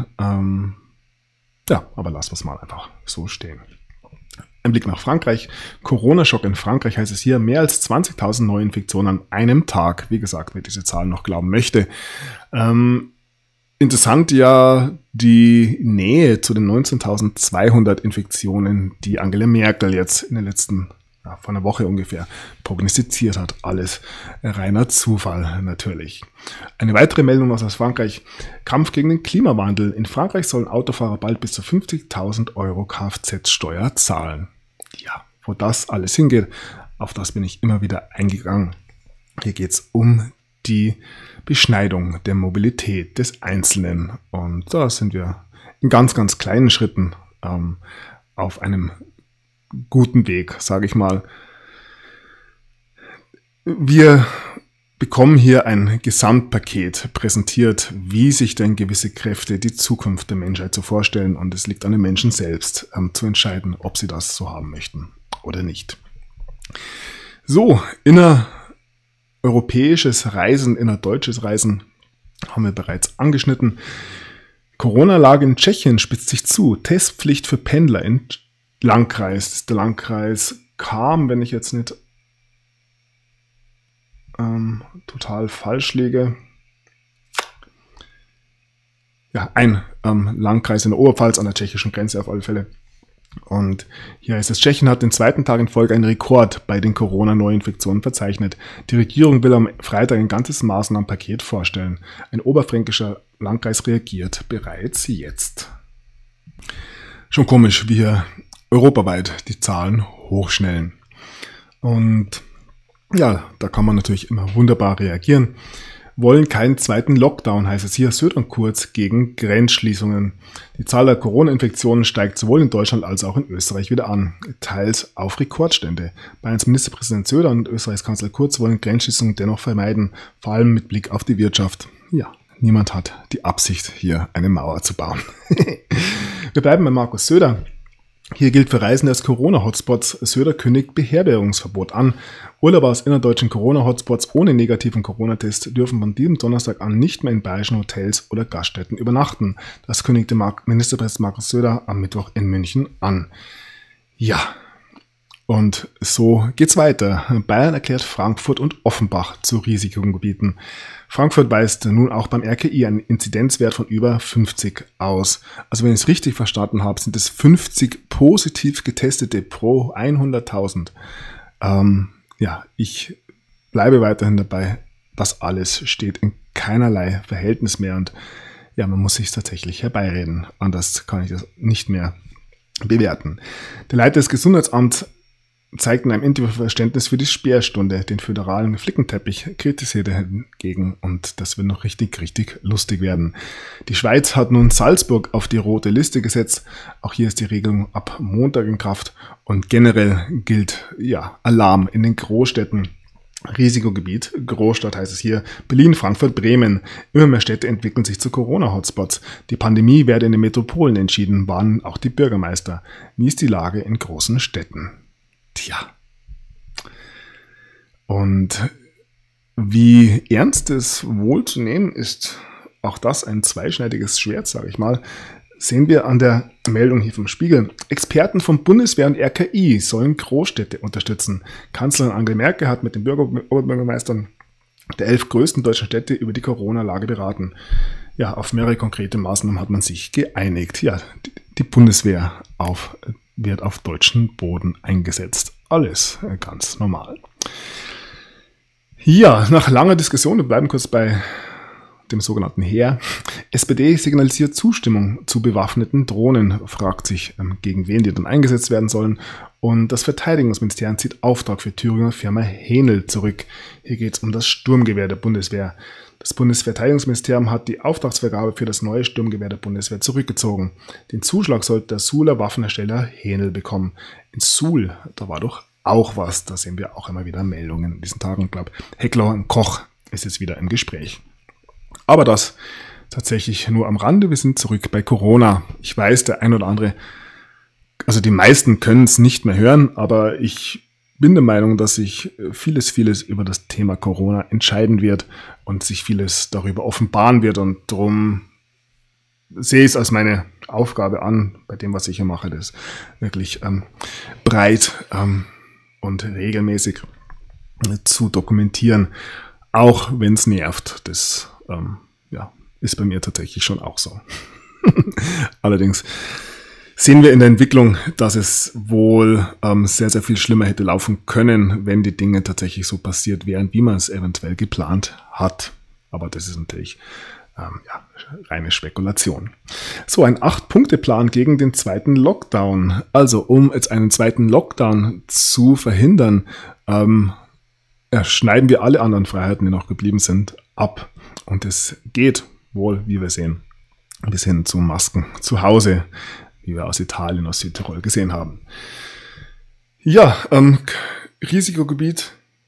Aber lassen wir es mal einfach so stehen. Ein Blick nach Frankreich. Corona-Schock in Frankreich heißt es hier: mehr als 20.000 Neuinfektionen an einem Tag. Wie gesagt, wer diese Zahl noch glauben möchte. Interessant ja die Nähe zu den 19.200 Infektionen, die Angela Merkel jetzt in den letzten, vor einer Woche ungefähr, prognostiziert hat. Alles reiner Zufall natürlich. Eine weitere Meldung aus Frankreich: Kampf gegen den Klimawandel. In Frankreich sollen Autofahrer bald bis zu 50.000 Euro Kfz-Steuer zahlen. Ja, wo das alles hingeht, auf das bin ich immer wieder eingegangen. Hier geht es um die Beschneidung der Mobilität des Einzelnen. Und da sind wir in ganz, ganz kleinen Schritten auf einem guten Weg, sage ich mal. Wir bekommen hier ein Gesamtpaket präsentiert, wie sich denn gewisse Kräfte die Zukunft der Menschheit so vorstellen. Und es liegt an den Menschen selbst, zu entscheiden, ob sie das so haben möchten oder nicht. So, innereuropäisches Reisen, innerdeutsches Reisen haben wir bereits angeschnitten. Corona-Lage in Tschechien spitzt sich zu. Testpflicht für Pendler in Landkreis. Das ist der Landkreis Cham, wenn ich jetzt nicht total falsch liege. Ja, ein Landkreis in der Oberpfalz an der tschechischen Grenze auf alle Fälle. Und hier heißt es, Tschechien hat den zweiten Tag in Folge einen Rekord bei den Corona-Neuinfektionen verzeichnet. Die Regierung will am Freitag ein ganzes Maßnahmenpaket vorstellen. Ein oberfränkischer Landkreis reagiert bereits jetzt. Schon komisch, wie hier europaweit die Zahlen hochschnellen. Und ja, da kann man natürlich immer wunderbar reagieren. Wollen keinen zweiten Lockdown, heißt es hier, Söder und Kurz gegen Grenzschließungen. Die Zahl der Corona-Infektionen steigt sowohl in Deutschland als auch in Österreich wieder an, teils auf Rekordstände. Bayerns Ministerpräsident Söder und Österreichs Kanzler Kurz wollen Grenzschließungen dennoch vermeiden, vor allem mit Blick auf die Wirtschaft. Ja, niemand hat die Absicht, hier eine Mauer zu bauen. Wir bleiben bei Markus Söder. Hier gilt für Reisende aus Corona-Hotspots, Söder kündigt Beherbergungsverbot an. Urlauber aus innerdeutschen Corona-Hotspots ohne negativen Corona-Test dürfen von diesem Donnerstag an nicht mehr in bayerischen Hotels oder Gaststätten übernachten. Das kündigte Ministerpräsident Markus Söder am Mittwoch in München an. Ja, und so geht's weiter. Bayern erklärt Frankfurt und Offenbach zu Risikogebieten. Frankfurt weist nun auch beim RKI einen Inzidenzwert von über 50 aus. Also wenn ich es richtig verstanden habe, sind es 50 positiv getestete pro 100.000. Ja, ich bleibe weiterhin dabei, das alles steht in keinerlei Verhältnis mehr und ja, man muss sich tatsächlich herbeireden. Anders kann ich das nicht mehr bewerten. Der Leiter des Gesundheitsamts zeigt in einem Interview Verständnis für die Sperrstunde. Den föderalen Flickenteppich kritisiert er hingegen und das wird noch richtig lustig werden. Die Schweiz hat nun Salzburg auf die rote Liste gesetzt. Auch hier ist die Regelung ab Montag in Kraft und generell gilt ja Alarm in den Großstädten. Risikogebiet, Großstadt heißt es hier, Berlin, Frankfurt, Bremen. Immer mehr Städte entwickeln sich zu Corona-Hotspots. Die Pandemie werde in den Metropolen entschieden, warnen auch die Bürgermeister. Wie ist die Lage in großen Städten? Tja. Und wie ernst es wohl zu nehmen ist, auch das ein zweischneidiges Schwert, sage ich mal, sehen wir an der Meldung hier vom Spiegel. Experten von Bundeswehr und RKI sollen Großstädte unterstützen. Kanzlerin Angela Merkel hat mit den Oberbürgermeistern der 11 größten deutschen Städte über die Corona-Lage beraten. Ja, auf mehrere konkrete Maßnahmen hat man sich geeinigt. Ja, die Bundeswehr wird auf deutschem Boden eingesetzt. Alles ganz normal. Ja, nach langer Diskussion, wir bleiben kurz bei dem sogenannten Heer. SPD signalisiert Zustimmung zu bewaffneten Drohnen, fragt sich, gegen wen die dann eingesetzt werden sollen. Und das Verteidigungsministerium zieht Auftrag für Thüringer Firma Henel zurück. Hier geht es um das Sturmgewehr der Bundeswehr. Das Bundesverteidigungsministerium hat die Auftragsvergabe für das neue Sturmgewehr der Bundeswehr zurückgezogen. Den Zuschlag sollte der Suhler Waffenhersteller Henel bekommen. In Suhl, da war doch auch was. Da sehen wir auch immer wieder Meldungen in diesen Tagen. Ich glaube, Heckler und Koch ist jetzt wieder im Gespräch. Aber das tatsächlich nur am Rande. Wir sind zurück bei Corona. Ich weiß, der ein oder andere, also die meisten können es nicht mehr hören, aber ich bin der Meinung, dass sich vieles über das Thema Corona entscheiden wird und sich vieles darüber offenbaren wird. Und darum sehe ich es als meine Aufgabe an, bei dem, was ich hier mache, das wirklich breit und regelmäßig zu dokumentieren, auch wenn es nervt. Das ist bei mir tatsächlich schon auch so. Allerdings sehen wir in der Entwicklung, dass es wohl sehr, sehr viel schlimmer hätte laufen können, wenn die Dinge tatsächlich so passiert wären, wie man es eventuell geplant hat. Aber das ist natürlich reine Spekulation. So, ein 8-Punkte-Plan gegen den zweiten Lockdown. Also, um jetzt einen zweiten Lockdown zu verhindern, schneiden wir alle anderen Freiheiten, die noch geblieben sind, ab. Und es geht wohl, wie wir sehen, bis hin zu Masken zu Hause, wie wir aus Italien, aus Südtirol gesehen haben. Ja, Risikogebiet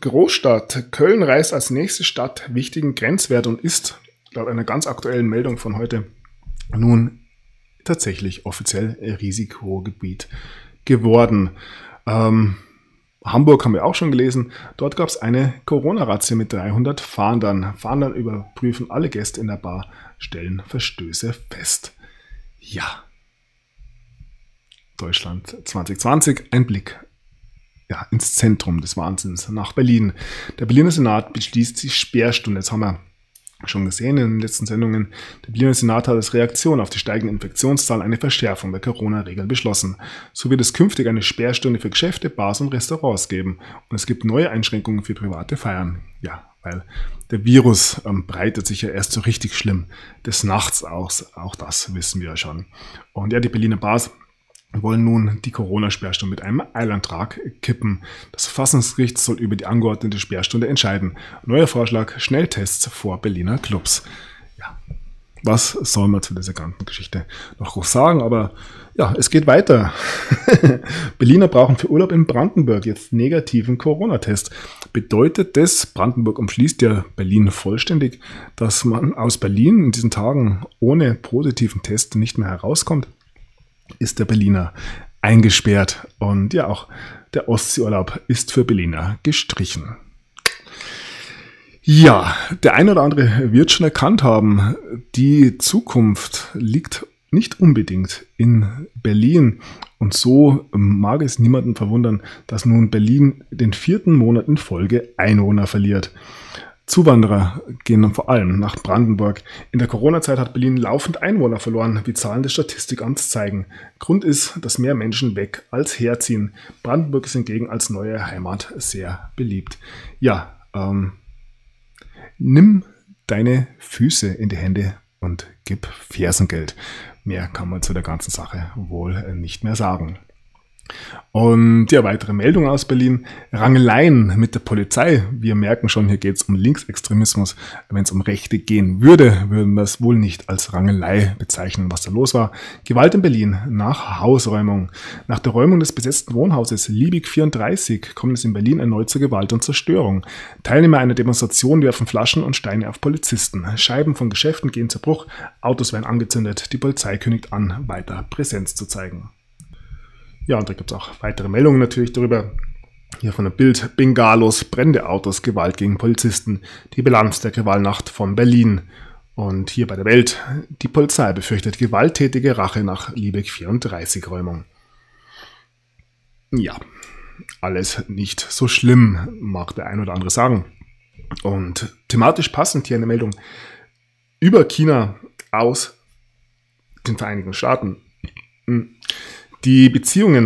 Großstadt. Köln reißt als nächste Stadt wichtigen Grenzwert und ist, laut einer ganz aktuellen Meldung von heute, nun tatsächlich offiziell Risikogebiet geworden. Hamburg haben wir auch schon gelesen. Dort gab es eine Corona-Razzia mit 300 Fahndern. Fahndern überprüfen alle Gäste in der Bar, stellen Verstöße fest. Ja. Deutschland 2020, ein Blick ins Zentrum des Wahnsinns, nach Berlin. Der Berliner Senat beschließt die Sperrstunde. Jetzt haben wir schon gesehen in den letzten Sendungen. Der Berliner Senat hat als Reaktion auf die steigende Infektionszahl eine Verschärfung der Corona-Regeln beschlossen. So wird es künftig eine Sperrstunde für Geschäfte, Bars und Restaurants geben. Und es gibt neue Einschränkungen für private Feiern. Ja, weil der Virus breitet sich ja erst so richtig schlimm des Nachts aus. Auch das wissen wir ja schon. Und ja, die Berliner Bars wollen nun die Corona-Sperrstunde mit einem Eilantrag kippen. Das Verfassungsgericht soll über die angeordnete Sperrstunde entscheiden. Neuer Vorschlag, Schnelltests vor Berliner Clubs. Ja, was soll man zu dieser ganzen Geschichte noch groß sagen? Aber ja, es geht weiter. Berliner brauchen für Urlaub in Brandenburg jetzt negativen Corona-Test. Bedeutet das, Brandenburg umschließt ja Berlin vollständig, dass man aus Berlin in diesen Tagen ohne positiven Test nicht mehr herauskommt? Ist der Berliner eingesperrt und ja, auch der Ostseeurlaub ist für Berliner gestrichen. Ja, der ein oder andere wird schon erkannt haben, die Zukunft liegt nicht unbedingt in Berlin. Und so mag es niemanden verwundern, dass nun Berlin den 4. Monat in Folge Einwohner verliert. Zuwanderer gehen vor allem nach Brandenburg. In der Corona-Zeit hat Berlin laufend Einwohner verloren, wie Zahlen des Statistikamts zeigen. Grund ist, dass mehr Menschen weg als herziehen. Brandenburg ist hingegen als neue Heimat sehr beliebt. Ja, nimm deine Füße in die Hände und gib Fersengeld. Mehr kann man zu der ganzen Sache wohl nicht mehr sagen. Und ja, weitere Meldung aus Berlin. Rangeleien mit der Polizei. Wir merken schon, hier geht es um Linksextremismus. Wenn es um Rechte gehen würde, würden wir es wohl nicht als Rangelei bezeichnen, was da los war. Gewalt in Berlin nach Hausräumung. Nach der Räumung des besetzten Wohnhauses Liebig 34 kommt es in Berlin erneut zur Gewalt und Zerstörung. Teilnehmer einer Demonstration werfen Flaschen und Steine auf Polizisten. Scheiben von Geschäften gehen zu Bruch. Autos werden angezündet. Die Polizei kündigt an, weiter Präsenz zu zeigen. Ja, und da gibt es auch weitere Meldungen natürlich darüber. Hier von der Bild, Bengalos, brennende Autos, Gewalt gegen Polizisten, die Bilanz der Krawallnacht von Berlin. Und hier bei der Welt, die Polizei befürchtet gewalttätige Rache nach Liebig 34 Räumung. Ja, alles nicht so schlimm, mag der ein oder andere sagen. Und thematisch passend hier eine Meldung über China aus den Vereinigten Staaten. Die Beziehungen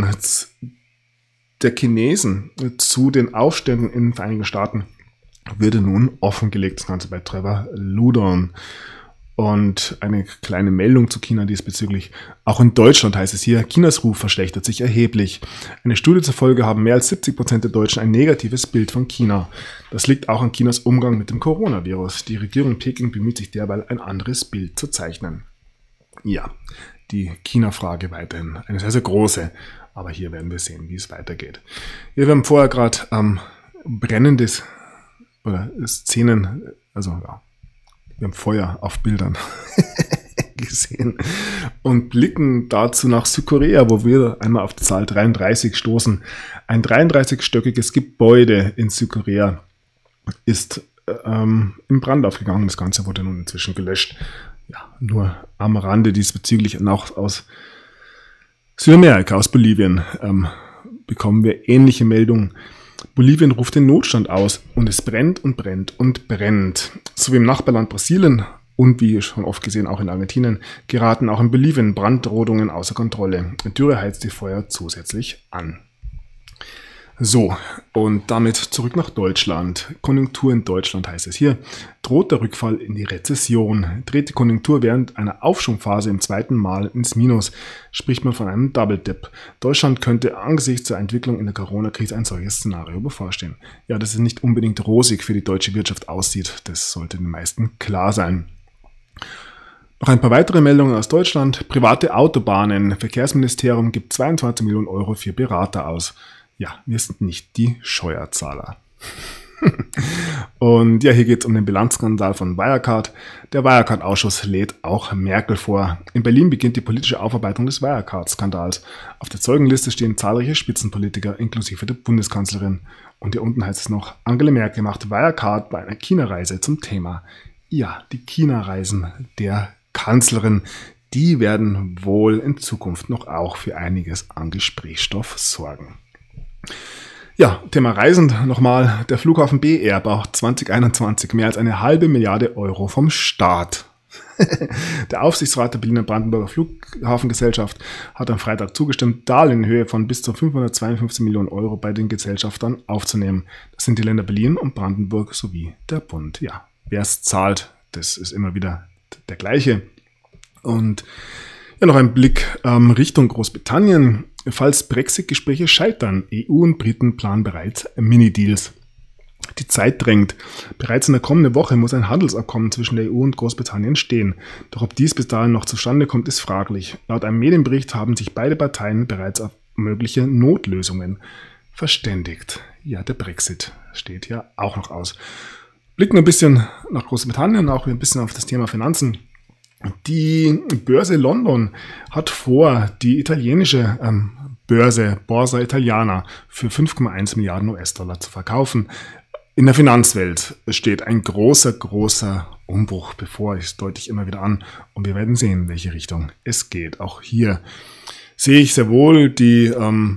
der Chinesen zu den Aufständen in den Vereinigten Staaten würde nun offengelegt, das Ganze bei Trevor Loudon. Und eine kleine Meldung zu China diesbezüglich. Auch in Deutschland heißt es hier, Chinas Ruf verschlechtert sich erheblich. Eine Studie zufolge haben mehr als 70% der Deutschen ein negatives Bild von China. Das liegt auch an Chinas Umgang mit dem Coronavirus. Die Regierung in Peking bemüht sich derweil, ein anderes Bild zu zeichnen. Ja, die China-Frage weiterhin eine sehr, sehr große. Aber hier werden wir sehen, wie es weitergeht. Wir haben vorher gerade brennendes oder Szenen, also ja, wir haben Feuer auf Bildern gesehen und blicken dazu nach Südkorea, wo wir einmal auf die Zahl 33 stoßen. Ein 33-stöckiges Gebäude in Südkorea ist in Brand aufgegangen. Das Ganze wurde nun inzwischen gelöscht. Ja, nur am Rande diesbezüglich und auch aus Südamerika, aus Bolivien, bekommen wir ähnliche Meldungen. Bolivien ruft den Notstand aus und es brennt und brennt und brennt. So wie im Nachbarland Brasilien und wie schon oft gesehen auch in Argentinien geraten auch in Bolivien Brandrodungen außer Kontrolle. Dürre heizt die Feuer zusätzlich an. So, und damit zurück nach Deutschland. Konjunktur in Deutschland heißt es hier. Droht der Rückfall in die Rezession. Dreht die Konjunktur während einer Aufschwungphase im zweiten Mal ins Minus, spricht man von einem Double Dip. Deutschland könnte angesichts der Entwicklung in der Corona-Krise ein solches Szenario bevorstehen. Ja, dass es nicht unbedingt rosig für die deutsche Wirtschaft aussieht, das sollte den meisten klar sein. Noch ein paar weitere Meldungen aus Deutschland. Private Autobahnen. Verkehrsministerium gibt 22 Millionen Euro für Berater aus. Ja, wir sind nicht die Steuerzahler. Und ja, hier geht es um den Bilanzskandal von Wirecard. Der Wirecard-Ausschuss lädt auch Merkel vor. In Berlin beginnt die politische Aufarbeitung des Wirecard-Skandals. Auf der Zeugenliste stehen zahlreiche Spitzenpolitiker, inklusive der Bundeskanzlerin. Und hier unten heißt es noch, Angela Merkel macht Wirecard bei einer China-Reise zum Thema. Ja, die China-Reisen der Kanzlerin, die werden wohl in Zukunft noch auch für einiges an Gesprächsstoff sorgen. Ja, Thema Reisen nochmal. Der Flughafen BR braucht 2021 mehr als 1,5 Milliarde Euro vom Staat. Der Aufsichtsrat der Berliner Brandenburger Flughafengesellschaft hat am Freitag zugestimmt, Darlehen in Höhe von bis zu 552 Millionen Euro bei den Gesellschaftern aufzunehmen. Das sind die Länder Berlin und Brandenburg sowie der Bund. Ja, wer es zahlt, das ist immer wieder der gleiche. Und ja, noch ein Blick Richtung Großbritannien. Falls Brexit-Gespräche scheitern, EU und Briten planen bereits Mini-Deals. Die Zeit drängt. Bereits in der kommenden Woche muss ein Handelsabkommen zwischen der EU und Großbritannien stehen. Doch ob dies bis dahin noch zustande kommt, ist fraglich. Laut einem Medienbericht haben sich beide Parteien bereits auf mögliche Notlösungen verständigt. Ja, der Brexit steht ja auch noch aus. Blicken wir ein bisschen nach Großbritannien, auch ein bisschen auf das Thema Finanzen. Die Börse London hat vor, die italienische Börse Borsa Italiana für 5,1 Milliarden US-Dollar zu verkaufen. In der Finanzwelt steht ein großer Umbruch bevor. Es deute ich immer wieder an und wir werden sehen, in welche Richtung es geht. Auch hier sehe ich sehr wohl die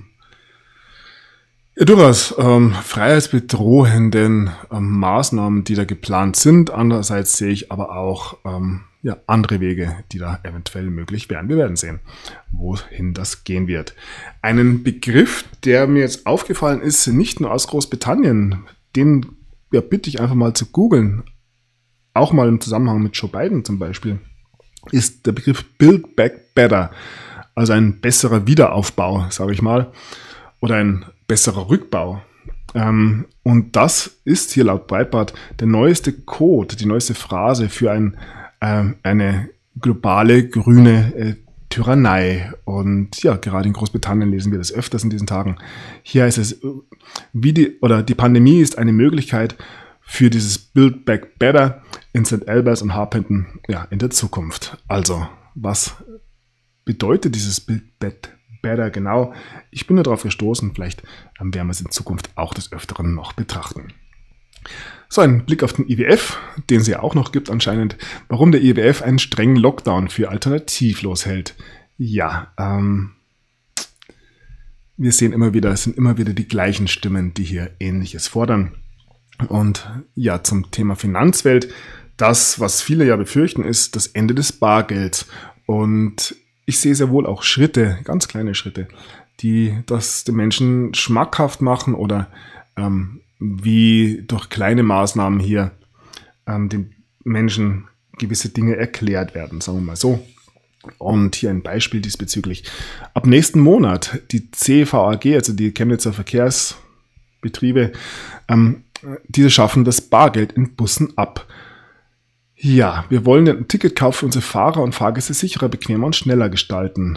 durchaus freiheitsbedrohenden Maßnahmen, die da geplant sind. Andererseits sehe ich aber auch andere Wege, die da eventuell möglich wären. Wir werden sehen, wohin das gehen wird. Einen Begriff, der mir jetzt aufgefallen ist, nicht nur aus Großbritannien, den bitte ich einfach mal zu googeln, auch mal im Zusammenhang mit Joe Biden zum Beispiel, ist der Begriff Build Back Better, also ein besserer Wiederaufbau, sage ich mal, oder ein besserer Rückbau. Und das ist hier laut Breitbart der neueste Code, die neueste Phrase für eine globale grüne Tyrannei. Und ja, gerade in Großbritannien lesen wir das öfters in diesen Tagen. Hier heißt es, die Pandemie ist eine Möglichkeit für dieses Build Back Better in St. Albans und Harpenden in der Zukunft. Also, was bedeutet dieses Build Back Better genau? Ich bin darauf gestoßen, vielleicht werden wir es in Zukunft auch des Öfteren noch betrachten. So, ein Blick auf den IWF, den es ja auch noch gibt anscheinend, warum der IWF einen strengen Lockdown für alternativlos hält. Ja, wir sehen es sind immer wieder die gleichen Stimmen, die hier Ähnliches fordern. Und ja, zum Thema Finanzwelt, das, was viele ja befürchten, ist das Ende des Bargelds. Und ich sehe sehr wohl auch Schritte, ganz kleine Schritte, die das den Menschen schmackhaft machen oder wie durch kleine Maßnahmen hier den Menschen gewisse Dinge erklärt werden, sagen wir mal so. Und hier ein Beispiel diesbezüglich. Ab nächsten Monat die CVAG, also die Chemnitzer Verkehrsbetriebe, diese schaffen das Bargeld in Bussen ab. Ja, wir wollen den Ticketkauf für unsere Fahrer und Fahrgäste sicherer, bequemer und schneller gestalten.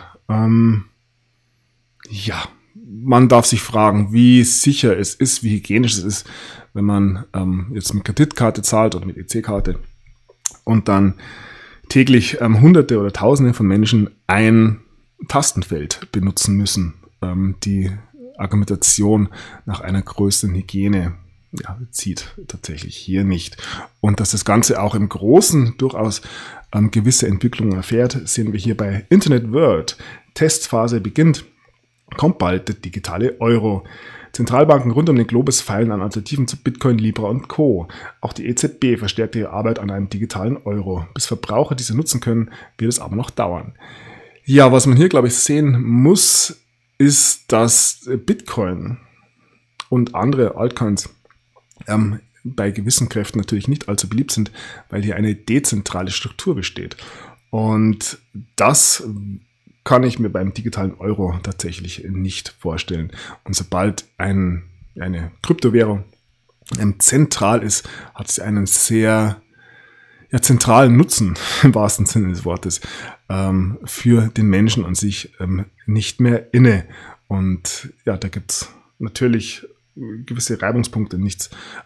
Man darf sich fragen, wie sicher es ist, wie hygienisch es ist, wenn man jetzt mit Kreditkarte zahlt oder mit EC-Karte und dann täglich Hunderte oder Tausende von Menschen ein Tastenfeld benutzen müssen. Die Argumentation nach einer größeren Hygiene zieht tatsächlich hier nicht. Und dass das Ganze auch im Großen durchaus gewisse Entwicklungen erfährt, sehen wir hier bei Internet World. Testphase beginnt. Kommt bald der digitale Euro. Zentralbanken rund um den Globus feilen an Alternativen zu Bitcoin, Libra und Co. Auch die EZB verstärkt ihre Arbeit an einem digitalen Euro. Bis Verbraucher diese nutzen können, wird es aber noch dauern. Ja, was man hier, glaube ich, sehen muss, ist, dass Bitcoin und andere Altcoins bei gewissen Kräften natürlich nicht allzu beliebt sind, weil hier eine dezentrale Struktur besteht. Und das kann ich mir beim digitalen Euro tatsächlich nicht vorstellen. Und sobald eine Kryptowährung zentral ist, hat sie einen sehr zentralen Nutzen, im wahrsten Sinne des Wortes, für den Menschen an sich nicht mehr inne. Und ja, da gibt es natürlich gewisse Reibungspunkte, nicht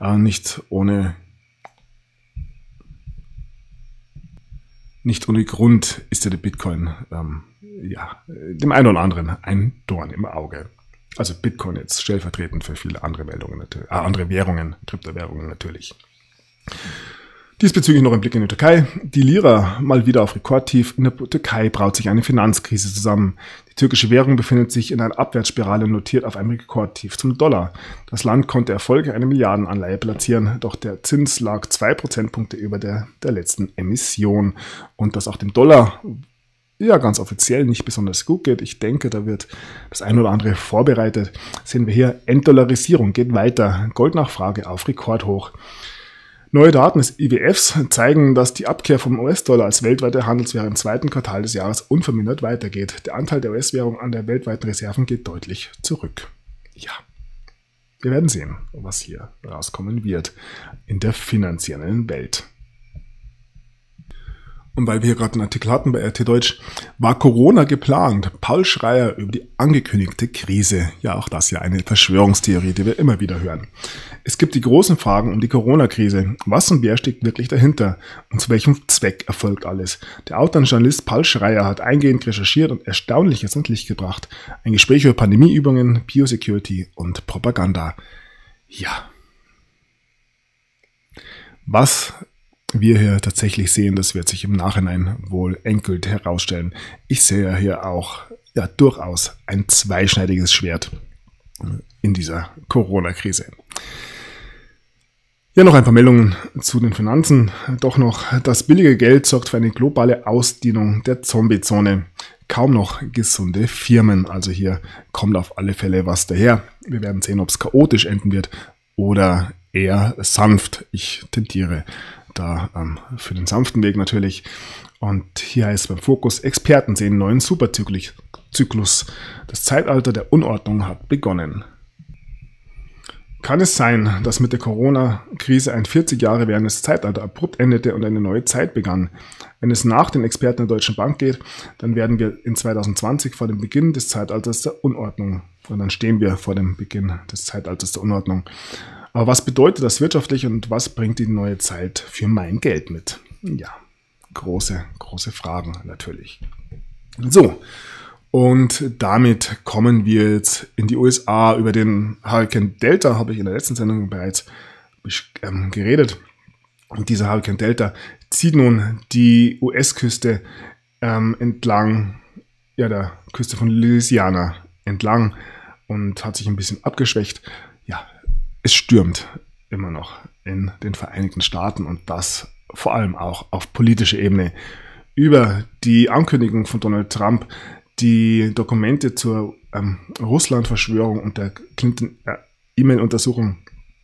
ohne Grund ist ja der Bitcoin dem einen oder anderen ein Dorn im Auge. Also Bitcoin jetzt stellvertretend für viele andere Meldungen, andere Währungen, Kryptowährungen natürlich. Diesbezüglich noch ein Blick in die Türkei. Die Lira mal wieder auf Rekordtief. In der Türkei braut sich eine Finanzkrise zusammen. Die türkische Währung befindet sich in einer Abwärtsspirale und notiert auf einem Rekordtief zum Dollar. Das Land konnte erfolgreich eine Milliardenanleihe platzieren, doch der Zins lag 2 Prozentpunkte über der letzten Emission. Und dass auch dem Dollar ganz offiziell nicht besonders gut geht. Ich denke, da wird das ein oder andere vorbereitet. Sehen wir hier, Entdollarisierung geht weiter. Goldnachfrage auf Rekordhoch. Neue Daten des IWFs zeigen, dass die Abkehr vom US-Dollar als weltweite Handelswährung im zweiten Quartal des Jahres unvermindert weitergeht. Der Anteil der US-Währung an der weltweiten Reserven geht deutlich zurück. Ja, wir werden sehen, was hier rauskommen wird in der finanziellen Welt. Und weil wir hier gerade einen Artikel hatten bei RT Deutsch, war Corona geplant? Paul Schreier über die angekündigte Krise. Ja, auch das ja eine Verschwörungstheorie, die wir immer wieder hören. Es gibt die großen Fragen um die Corona-Krise. Was und wer steckt wirklich dahinter? Und zu welchem Zweck erfolgt alles? Der Autor und Journalist Paul Schreier hat eingehend recherchiert und Erstaunliches ans Licht gebracht. Ein Gespräch über Pandemieübungen, Biosecurity und Propaganda. Ja. Was wir hier tatsächlich sehen, das wird sich im Nachhinein wohl endgültig herausstellen. Ich sehe ja hier auch durchaus ein zweischneidiges Schwert in dieser Corona-Krise. Ja, noch ein paar Meldungen zu den Finanzen. Doch noch, das billige Geld sorgt für eine globale Ausdehnung der Zombie-Zone. Kaum noch gesunde Firmen. Also hier kommt auf alle Fälle was daher. Wir werden sehen, ob es chaotisch enden wird oder eher sanft. Ich tendiere da für den sanften Weg natürlich. Und hier heißt es beim Fokus, Experten sehen einen neuen Superzyklus. Das Zeitalter der Unordnung hat begonnen. Kann es sein, dass mit der Corona-Krise ein 40 Jahre währendes Zeitalter abrupt endete und eine neue Zeit begann? Wenn es nach den Experten der Deutschen Bank geht, dann werden wir in 2020 vor dem Beginn des Zeitalters der Unordnung. Und dann stehen wir vor dem Beginn des Zeitalters der Unordnung. Aber was bedeutet das wirtschaftlich und was bringt die neue Zeit für mein Geld mit? Ja, große Fragen natürlich. So, und damit kommen wir jetzt in die USA. Über den Hurricane Delta habe ich in der letzten Sendung bereits geredet. Und dieser Hurricane Delta zieht nun die US-Küste entlang, der Küste von Louisiana entlang und hat sich ein bisschen abgeschwächt. Ja, es stürmt immer noch in den Vereinigten Staaten und das vor allem auch auf politischer Ebene. Über die Ankündigung von Donald Trump, die Dokumente zur Russland-Verschwörung und der Clinton-E-Mail-Untersuchung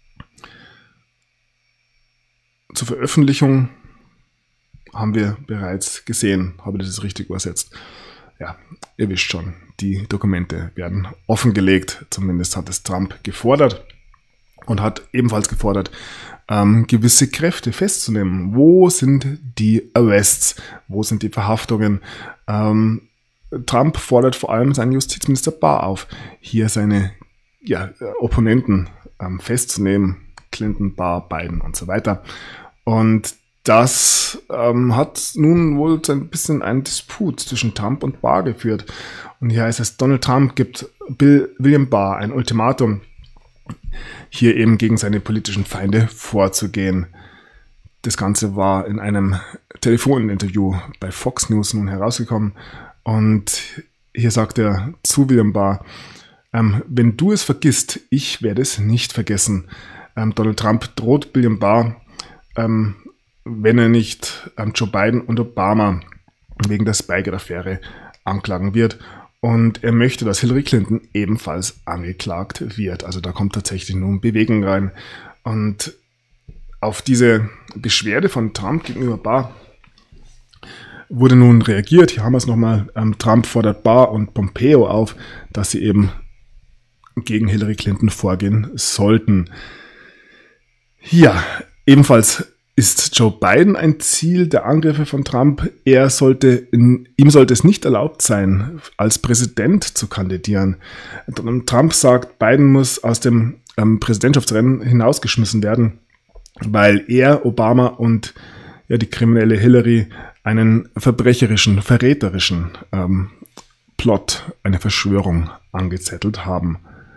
zur Veröffentlichung haben wir bereits gesehen. Habe ich das richtig übersetzt? Ja, ihr wisst schon, die Dokumente werden offengelegt. Zumindest hat es Trump gefordert. Und hat ebenfalls gefordert, gewisse Kräfte festzunehmen. Wo sind die Arrests? Wo sind die Verhaftungen? Trump fordert vor allem seinen Justizminister Barr auf, hier seine Opponenten festzunehmen. Clinton, Barr, Biden und so weiter. Und das hat nun wohl so ein bisschen einen Disput zwischen Trump und Barr geführt. Und hier heißt es, Donald Trump gibt William Barr ein Ultimatum, hier eben gegen seine politischen Feinde vorzugehen. Das Ganze war in einem Telefoninterview bei Fox News nun herausgekommen und hier sagt er zu William Barr, wenn du es vergisst, ich werde es nicht vergessen. Donald Trump droht William Barr, wenn er nicht Joe Biden und Obama wegen der Spygate-Affäre anklagen wird. Und er möchte, dass Hillary Clinton ebenfalls angeklagt wird. Also da kommt tatsächlich nun Bewegung rein. Und auf diese Beschwerde von Trump gegenüber Barr wurde nun reagiert. Hier haben wir es nochmal. Trump fordert Barr und Pompeo auf, dass sie eben gegen Hillary Clinton vorgehen sollten. Ja, ebenfalls ist Joe Biden ein Ziel der Angriffe von Trump. Ihm sollte es nicht erlaubt sein, als Präsident zu kandidieren. Trump sagt, Biden muss aus dem Präsidentschaftsrennen hinausgeschmissen werden, weil er, Obama und die kriminelle Hillary einen verbrecherischen, verräterischen Plot, eine Verschwörung angezettelt haben.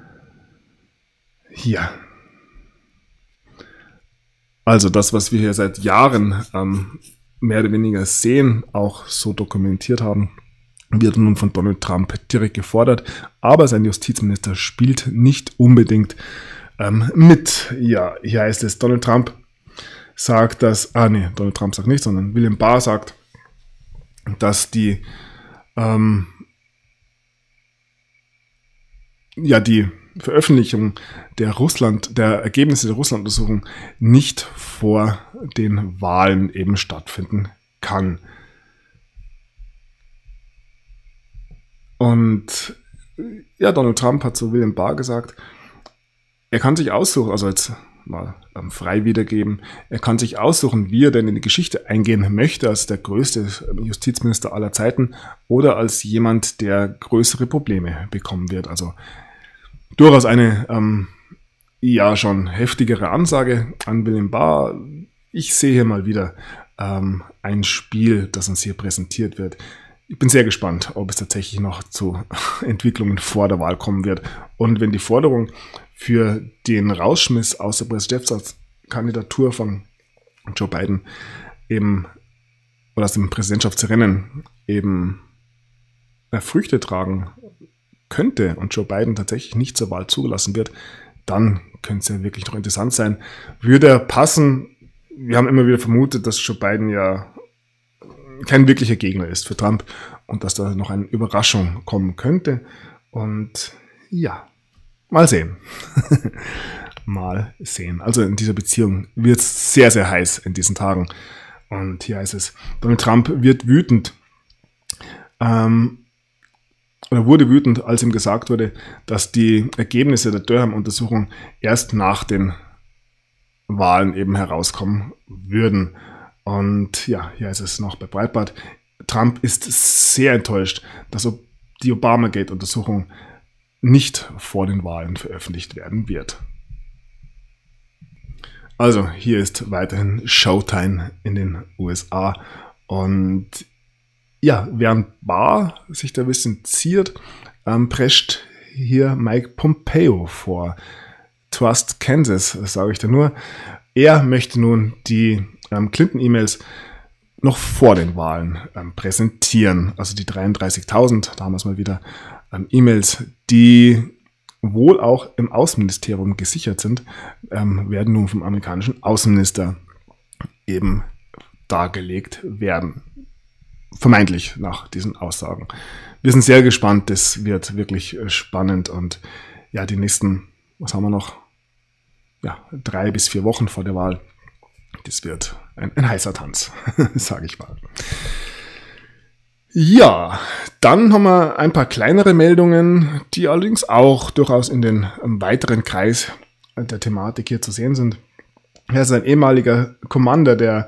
Ja. Also das, was wir hier seit Jahren mehr oder weniger sehen, auch so dokumentiert haben, wird nun von Donald Trump direkt gefordert, aber sein Justizminister spielt nicht unbedingt mit. Ja, hier heißt es, Donald Trump sagt, Donald Trump sagt nicht, sondern William Barr sagt, dass die Veröffentlichung der Ergebnisse der Russland-Untersuchung nicht vor den Wahlen eben stattfinden kann. Und Donald Trump hat zu William Barr gesagt, er kann sich aussuchen, also jetzt mal frei wiedergeben, er kann sich aussuchen, wie er denn in die Geschichte eingehen möchte, als der größte Justizminister aller Zeiten oder als jemand, der größere Probleme bekommen wird. Also durchaus eine schon heftigere Ansage an William Barr. Ich sehe hier mal wieder ein Spiel, das uns hier präsentiert wird. Ich bin sehr gespannt, ob es tatsächlich noch zu Entwicklungen vor der Wahl kommen wird. Und wenn die Forderung für den Rausschmiss aus der Präsidentschaftskandidatur von Joe Biden eben oder aus dem Präsidentschaftsrennen eben Früchte tragen könnte und Joe Biden tatsächlich nicht zur Wahl zugelassen wird, dann könnte es ja wirklich noch interessant sein. Würde er passen? Wir haben immer wieder vermutet, dass Joe Biden ja kein wirklicher Gegner ist für Trump und dass da noch eine Überraschung kommen könnte. Und ja, mal sehen. Mal sehen. Also in dieser Beziehung wird es sehr, sehr heiß in diesen Tagen. Und hier heißt es, Donald Trump wird wütend. Oder wurde wütend, als ihm gesagt wurde, dass die Ergebnisse der Durham-Untersuchung erst nach den Wahlen eben herauskommen würden. Und ja, hier ist es noch bei Breitbart. Trump ist sehr enttäuscht, dass die Obamagate-Untersuchung nicht vor den Wahlen veröffentlicht werden wird. Also hier ist weiterhin Showtime in den USA. Und ja, während Barr sich da ein bisschen ziert, prescht hier Mike Pompeo vor. Trust Kansas, sage ich da nur. Er möchte nun die Clinton-E-Mails noch vor den Wahlen präsentieren. Also die 33.000, da haben wir es mal wieder, E-Mails, die wohl auch im Außenministerium gesichert sind, werden nun vom amerikanischen Außenminister eben dargelegt werden. Vermeintlich nach diesen Aussagen. Wir sind sehr gespannt, das wird wirklich spannend und ja, die nächsten, was haben wir noch? Ja, 3 bis 4 Wochen vor der Wahl. Das wird ein heißer Tanz, sage ich mal. Ja, dann haben wir ein paar kleinere Meldungen, die allerdings auch durchaus in den weiteren Kreis der Thematik hier zu sehen sind. Er ist ein ehemaliger Commander der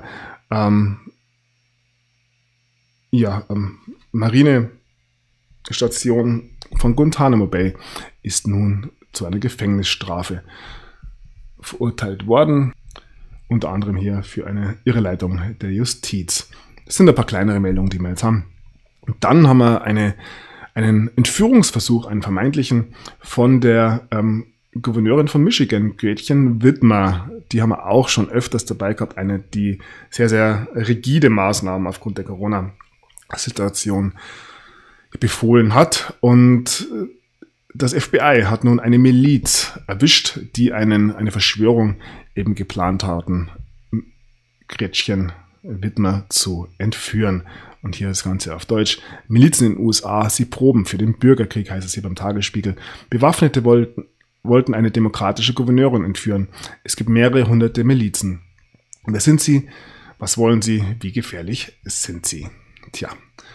Marinestation von Guantanamo Bay, ist nun zu einer Gefängnisstrafe verurteilt worden. Unter anderem hier für eine Irreleitung der Justiz. Das sind ein paar kleinere Meldungen, die wir jetzt haben. Und dann haben wir einen Entführungsversuch, einen vermeintlichen, von der Gouverneurin von Michigan, Gretchen Whitmer. Die haben wir auch schon öfters dabei gehabt. Eine, die sehr, sehr rigide Maßnahmen aufgrund der Corona-Situation befohlen hat. Und das FBI hat nun eine Miliz erwischt, die eine Verschwörung eben geplant hatten, Gretchen Whitmer zu entführen. Und hier das Ganze auf Deutsch. Milizen in den USA, sie proben für den Bürgerkrieg, heißt es hier beim Tagesspiegel. Bewaffnete wollten eine demokratische Gouverneurin entführen. Es gibt mehrere hunderte Milizen. Wer sind sie? Was wollen sie? Wie gefährlich sind sie? Tja.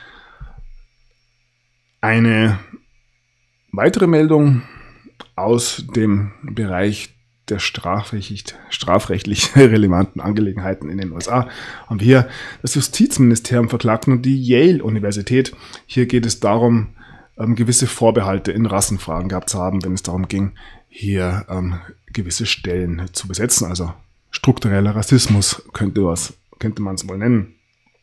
Eine weitere Meldung aus dem Bereich der strafrechtlich relevanten Angelegenheiten in den USA haben wir hier das Justizministerium verklagt und die Yale-Universität. Hier geht es darum, gewisse Vorbehalte in Rassenfragen gehabt zu haben, wenn es darum ging, hier gewisse Stellen zu besetzen. Also struktureller Rassismus könnte man es wohl nennen.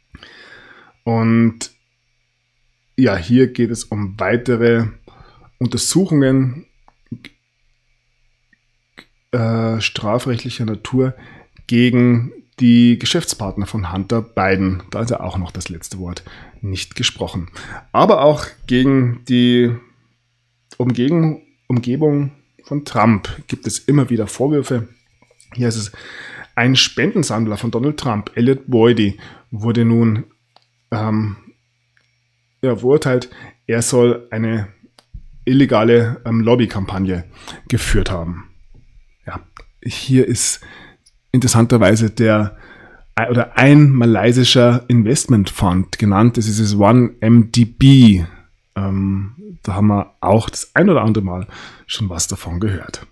Und ja, hier geht es um weitere Untersuchungen strafrechtlicher Natur gegen die Geschäftspartner von Hunter Biden. Da ist ja auch noch das letzte Wort nicht gesprochen. Aber auch gegen die Umgebung von Trump gibt es immer wieder Vorwürfe. Hier ist es ein Spendensammler von Donald Trump, Elliot Boyd, wurde nun verurteilt. Er soll eine illegale Lobbykampagne geführt haben. Ja, hier ist interessanterweise ein malaysischer Investmentfonds genannt. Das ist das OneMDB. Da haben wir auch das ein oder andere Mal schon was davon gehört.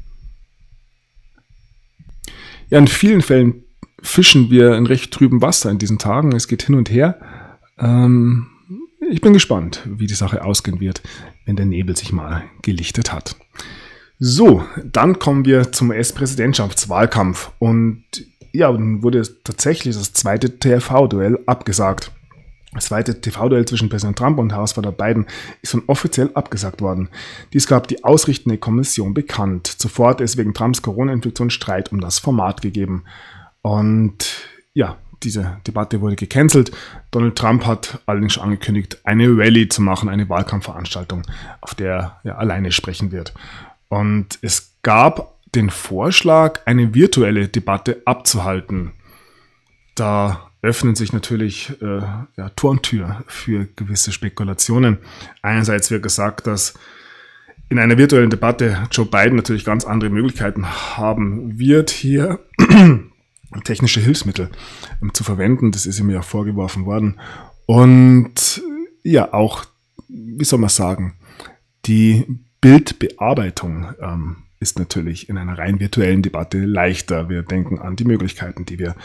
Ja, in vielen Fällen fischen wir in recht trübem Wasser in diesen Tagen. Es geht hin und her. Ich bin gespannt, wie die Sache ausgehen wird, wenn der Nebel sich mal gelichtet hat. So, dann kommen wir zum US-Präsidentschaftswahlkampf. Und ja, dann wurde tatsächlich das zweite TV-Duell abgesagt. Das zweite TV-Duell zwischen Präsident Trump und Herausforderer Biden ist schon offiziell abgesagt worden. Dies gab die ausrichtende Kommission bekannt. Zuvor hat es wegen Trumps Corona-Infektion Streit um das Format gegeben. Und ja, diese Debatte wurde gecancelt. Donald Trump hat allerdings schon angekündigt, eine Rallye zu machen, eine Wahlkampfveranstaltung, auf der er alleine sprechen wird. Und es gab den Vorschlag, eine virtuelle Debatte abzuhalten. Da öffnen sich natürlich Tor und Tür für gewisse Spekulationen. Einerseits wird gesagt, dass in einer virtuellen Debatte Joe Biden natürlich ganz andere Möglichkeiten haben wird, hier technische Hilfsmittel zu verwenden. Das ist ihm ja vorgeworfen worden. Und ja, auch, wie soll man sagen, die Bildbearbeitung ist natürlich in einer rein virtuellen Debatte leichter. Wir denken an die Möglichkeiten, die wir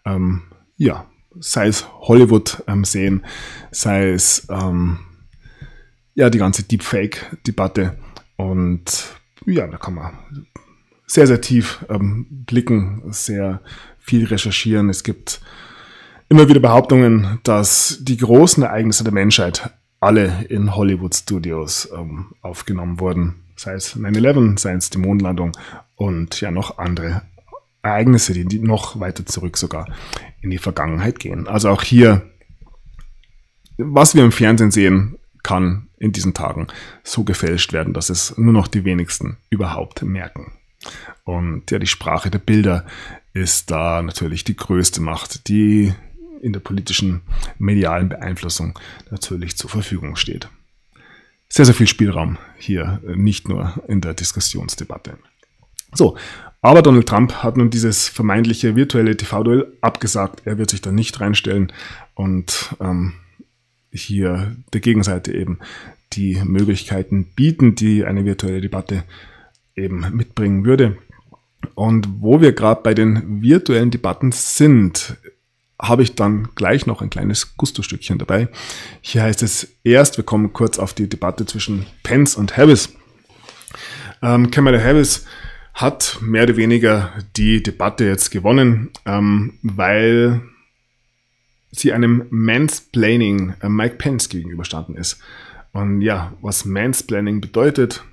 sei es Hollywood sehen, sei es die ganze Deepfake-Debatte. Und ja, da kann man sehr, sehr tief blicken, sehr viel recherchieren. Es gibt immer wieder Behauptungen, dass die großen Ereignisse der Menschheit alle in Hollywood-Studios aufgenommen wurden. Sei es 9/11, sei es die Mondlandung und ja noch andere Ereignisse, die noch weiter zurück sogar in die Vergangenheit gehen. Also auch hier, was wir im Fernsehen sehen, kann in diesen Tagen so gefälscht werden, dass es nur noch die wenigsten überhaupt merken. Und ja, die Sprache der Bilder ist da natürlich die größte Macht, die in der politischen, medialen Beeinflussung natürlich zur Verfügung steht. Sehr, sehr viel Spielraum hier, nicht nur in der Diskussionsdebatte. So, aber Donald Trump hat nun dieses vermeintliche virtuelle TV-Duell abgesagt. Er wird sich da nicht reinstellen und hier der Gegenseite eben die Möglichkeiten bieten, die eine virtuelle Debatte eben mitbringen würde. Und wo wir gerade bei den virtuellen Debatten sind, habe ich dann gleich noch ein kleines Gusto-Stückchen dabei. Hier heißt es erst, wir kommen kurz auf die Debatte zwischen Pence und Harris. Kamala Harris hat mehr oder weniger die Debatte jetzt gewonnen, weil sie einem Mansplaining Mike Pence gegenüberstanden ist. Und ja, was Mansplaining bedeutet,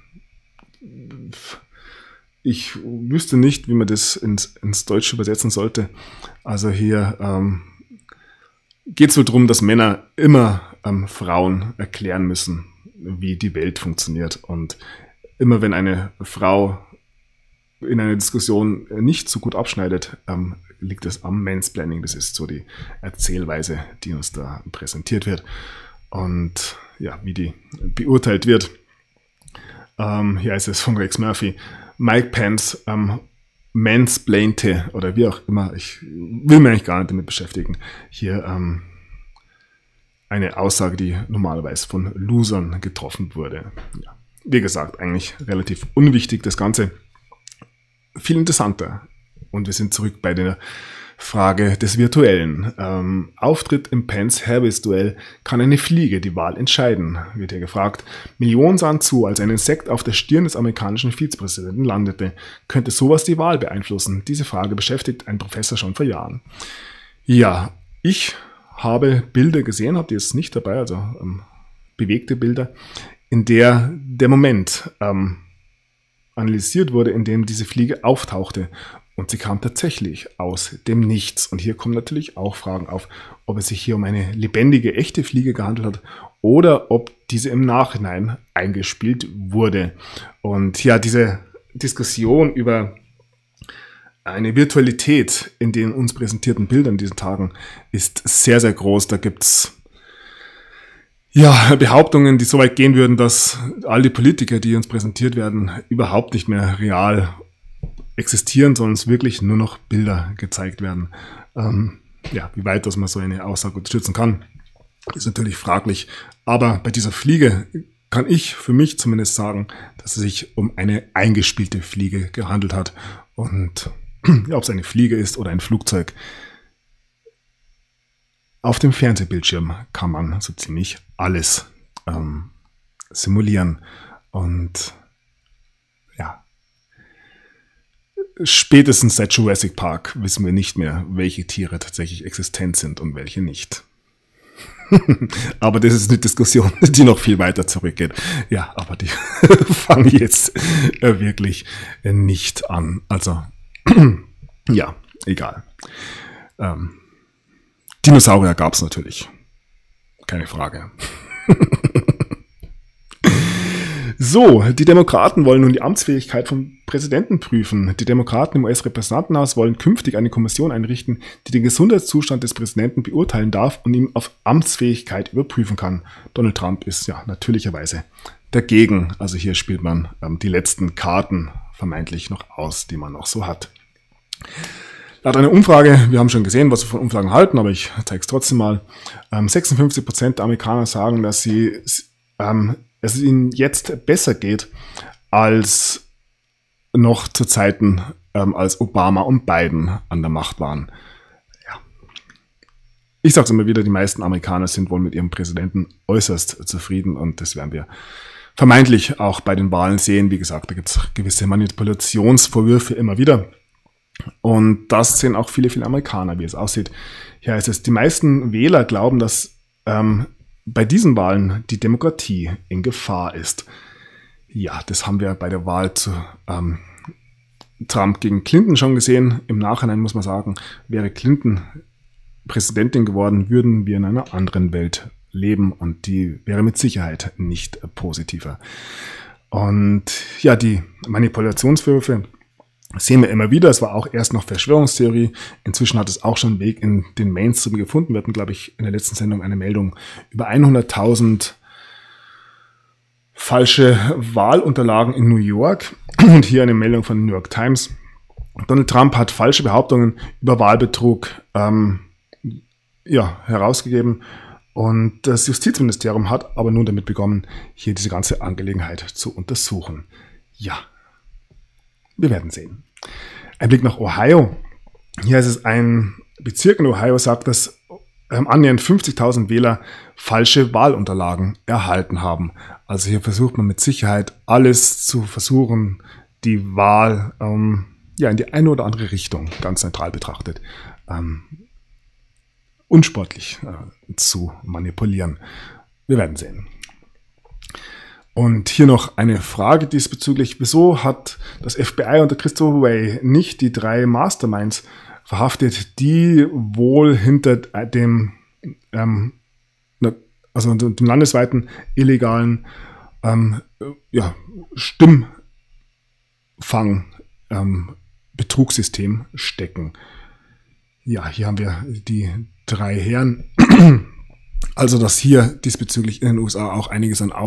ich wüsste nicht, wie man das ins Deutsche übersetzen sollte. Also hier geht es wohl darum, dass Männer immer Frauen erklären müssen, wie die Welt funktioniert. Und immer wenn eine Frau in einer Diskussion nicht so gut abschneidet, liegt es am Mansplaining. Das ist so die Erzählweise, die uns da präsentiert wird. Und ja, wie die beurteilt wird. Hier ist es von Rex Murphy. Mike Pence mansplainte, oder wie auch immer, ich will mich eigentlich gar nicht damit beschäftigen, hier eine Aussage, die normalerweise von Losern getroffen wurde. Ja, wie gesagt, eigentlich relativ unwichtig das Ganze. Viel interessanter. Und wir sind zurück bei der Frage des Virtuellen. Auftritt im Pence-Harris-Duell, kann eine Fliege die Wahl entscheiden, wird hier gefragt. Millionen sahen zu, als ein Insekt auf der Stirn des amerikanischen Vizepräsidenten landete. Könnte sowas die Wahl beeinflussen? Diese Frage beschäftigt ein Professor schon vor Jahren. Ja, ich habe Bilder gesehen, habe die jetzt nicht dabei, also bewegte Bilder, in der der Moment analysiert wurde, in dem diese Fliege auftauchte. Und sie kam tatsächlich aus dem Nichts. Und hier kommen natürlich auch Fragen auf, ob es sich hier um eine lebendige, echte Fliege gehandelt hat oder ob diese im Nachhinein eingespielt wurde. Und ja, diese Diskussion über eine Virtualität in den uns präsentierten Bildern in diesen Tagen ist sehr, sehr groß. Da gibt's Behauptungen, die so weit gehen würden, dass all die Politiker, die uns präsentiert werden, überhaupt nicht mehr real existieren, sondern es wirklich nur noch Bilder gezeigt werden. Wie weit das man so eine Aussage unterstützen kann, ist natürlich fraglich. Aber bei dieser Fliege kann ich für mich zumindest sagen, dass es sich um eine eingespielte Fliege gehandelt hat. Und ob es eine Fliege ist oder ein Flugzeug, auf dem Fernsehbildschirm kann man so ziemlich alles simulieren. Und spätestens seit Jurassic Park wissen wir nicht mehr, welche Tiere tatsächlich existent sind und welche nicht. Aber das ist eine Diskussion, die noch viel weiter zurückgeht. Ja, aber die fangen jetzt wirklich nicht an. Also, ja, egal. Dinosaurier gab es natürlich. Keine Frage. So, die Demokraten wollen nun die Amtsfähigkeit vom Präsidenten prüfen. Die Demokraten im US-Repräsentantenhaus wollen künftig eine Kommission einrichten, die den Gesundheitszustand des Präsidenten beurteilen darf und ihn auf Amtsfähigkeit überprüfen kann. Donald Trump ist ja natürlicherweise dagegen. Also hier spielt man die letzten Karten vermeintlich noch aus, die man noch so hat. Laut einer Umfrage, wir haben schon gesehen, was wir von Umfragen halten, aber ich zeige es trotzdem mal, 56% der Amerikaner sagen, dass es ihnen jetzt besser geht als noch zu Zeiten, als Obama und Biden an der Macht waren. Ja. Ich sage es immer wieder, die meisten Amerikaner sind wohl mit ihrem Präsidenten äußerst zufrieden und das werden wir vermeintlich auch bei den Wahlen sehen. Wie gesagt, da gibt es gewisse Manipulationsvorwürfe immer wieder. Und das sehen auch viele Amerikaner, wie es aussieht. Hier heißt es, die meisten Wähler glauben, dass bei diesen Wahlen die Demokratie in Gefahr ist. Ja, das haben wir bei der Wahl zu Trump gegen Clinton schon gesehen. Im Nachhinein muss man sagen, wäre Clinton Präsidentin geworden, würden wir in einer anderen Welt leben und die wäre mit Sicherheit nicht positiver. Und ja, die Manipulationsvorwürfe sehen wir immer wieder. Es war auch erst noch Verschwörungstheorie. Inzwischen hat es auch schon einen Weg in den Mainstream gefunden. Wir hatten, glaube ich, in der letzten Sendung eine Meldung über 100.000 falsche Wahlunterlagen in New York. Und hier eine Meldung von New York Times. Donald Trump hat falsche Behauptungen über Wahlbetrug herausgegeben. Und das Justizministerium hat aber nun damit begonnen, hier diese ganze Angelegenheit zu untersuchen. Ja. Wir werden sehen. Ein Blick nach Ohio. Hier ist es ein Bezirk in Ohio, sagt, dass annähernd 50.000 Wähler falsche Wahlunterlagen erhalten haben. Also hier versucht man mit Sicherheit alles zu versuchen, die Wahl in die eine oder andere Richtung, ganz neutral betrachtet, unsportlich zu manipulieren. Wir werden sehen. Und hier noch eine Frage diesbezüglich. Wieso hat das FBI unter Christopher Wray nicht die 3 Masterminds verhaftet, die wohl hinter dem landesweiten illegalen Stimmfang-Betrugssystem stecken? Ja, hier haben wir die 3 Herren. Also, dass hier diesbezüglich in den USA auch einiges an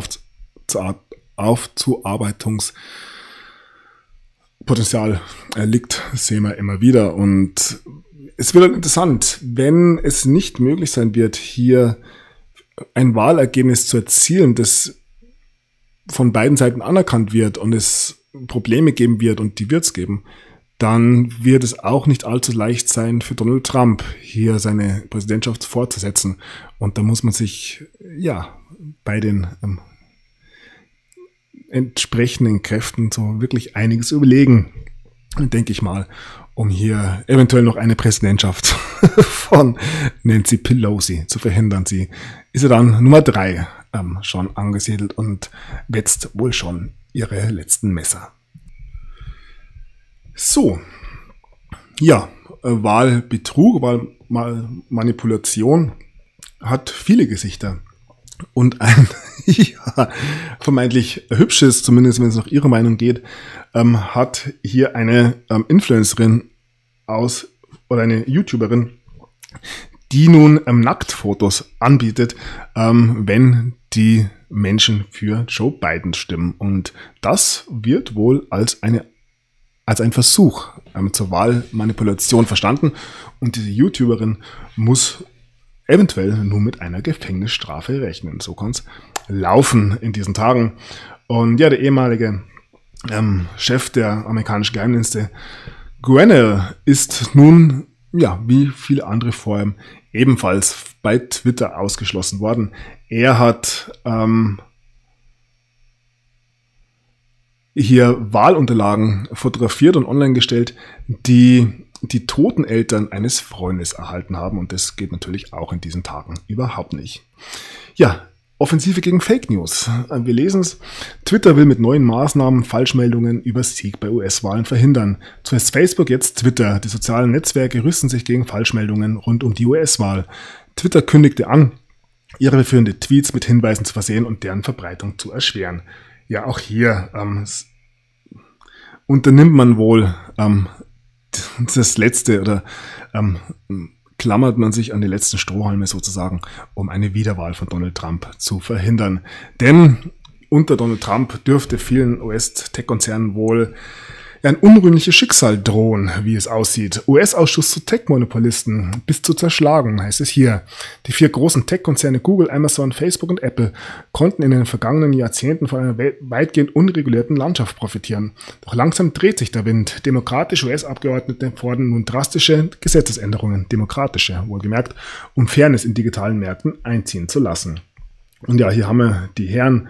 Aufzuarbeitungspotenzial liegt, sehen wir immer wieder. Und es wird interessant, wenn es nicht möglich sein wird, hier ein Wahlergebnis zu erzielen, das von beiden Seiten anerkannt wird und es Probleme geben wird, und die wird es geben, dann wird es auch nicht allzu leicht sein für Donald Trump, hier seine Präsidentschaft fortzusetzen. Und da muss man sich bei den entsprechenden Kräften so wirklich einiges überlegen, denke ich mal, um hier eventuell noch eine Präsidentschaft von Nancy Pelosi zu verhindern. Sie ist ja dann Nummer 3 schon angesiedelt und wetzt wohl schon ihre letzten Messer. So, ja, Wahlbetrug, Wahlmanipulation hat viele Gesichter. Und ein vermeintlich hübsches, zumindest wenn es nach ihrer Meinung geht, hat hier eine Influencerin oder eine YouTuberin, die nun Nacktfotos anbietet, wenn die Menschen für Joe Biden stimmen. Und das wird wohl als ein Versuch zur Wahlmanipulation verstanden. Und diese YouTuberin muss eventuell nur mit einer Gefängnisstrafe rechnen. So kann es laufen in diesen Tagen. Und ja, der ehemalige Chef der amerikanischen Geheimdienste, Grenell, ist nun, wie viele andere vor ihm, ebenfalls bei Twitter ausgeschlossen worden. Er hat hier Wahlunterlagen fotografiert und online gestellt, die toten Eltern eines Freundes erhalten haben. Und das geht natürlich auch in diesen Tagen überhaupt nicht. Ja, Offensive gegen Fake News. Wir lesen es. Twitter will mit neuen Maßnahmen Falschmeldungen über Sieg bei US-Wahlen verhindern. Zuerst Facebook, jetzt Twitter. Die sozialen Netzwerke rüsten sich gegen Falschmeldungen rund um die US-Wahl. Twitter kündigte an, irreführende Tweets mit Hinweisen zu versehen und deren Verbreitung zu erschweren. Ja, auch hier unternimmt man wohl das Letzte oder klammert man sich an die letzten Strohhalme sozusagen, um eine Wiederwahl von Donald Trump zu verhindern. Denn unter Donald Trump dürfte vielen US-Tech-Konzernen wohl ein unrühmliches Schicksal drohen, wie es aussieht. US-Ausschuss zu Tech-Monopolisten bis zu zerschlagen, heißt es hier. Die 4 großen Tech-Konzerne Google, Amazon, Facebook und Apple konnten in den vergangenen Jahrzehnten von einer weitgehend unregulierten Landschaft profitieren. Doch langsam dreht sich der Wind. Demokratische US-Abgeordnete fordern nun drastische Gesetzesänderungen, demokratische, wohlgemerkt, um Fairness in digitalen Märkten einziehen zu lassen. Und ja, hier haben wir die Herren,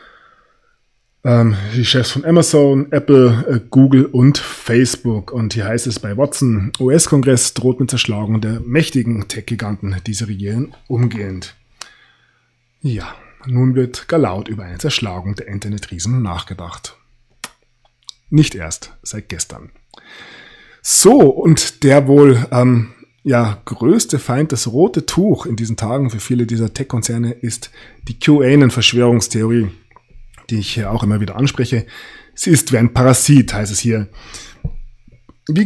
die Chefs von Amazon, Apple, Google und Facebook. Und hier heißt es bei Watson, US-Kongress droht mit Zerschlagung der mächtigen Tech-Giganten, die sie regieren, umgehend. Ja, nun wird gar laut über eine Zerschlagung der Internetriesen nachgedacht. Nicht erst seit gestern. So, und der wohl größte Feind, das rote Tuch in diesen Tagen für viele dieser Tech-Konzerne ist die QAnon-Verschwörungstheorie, die ich hier auch immer wieder anspreche. Sie ist wie ein Parasit, heißt es hier. Wie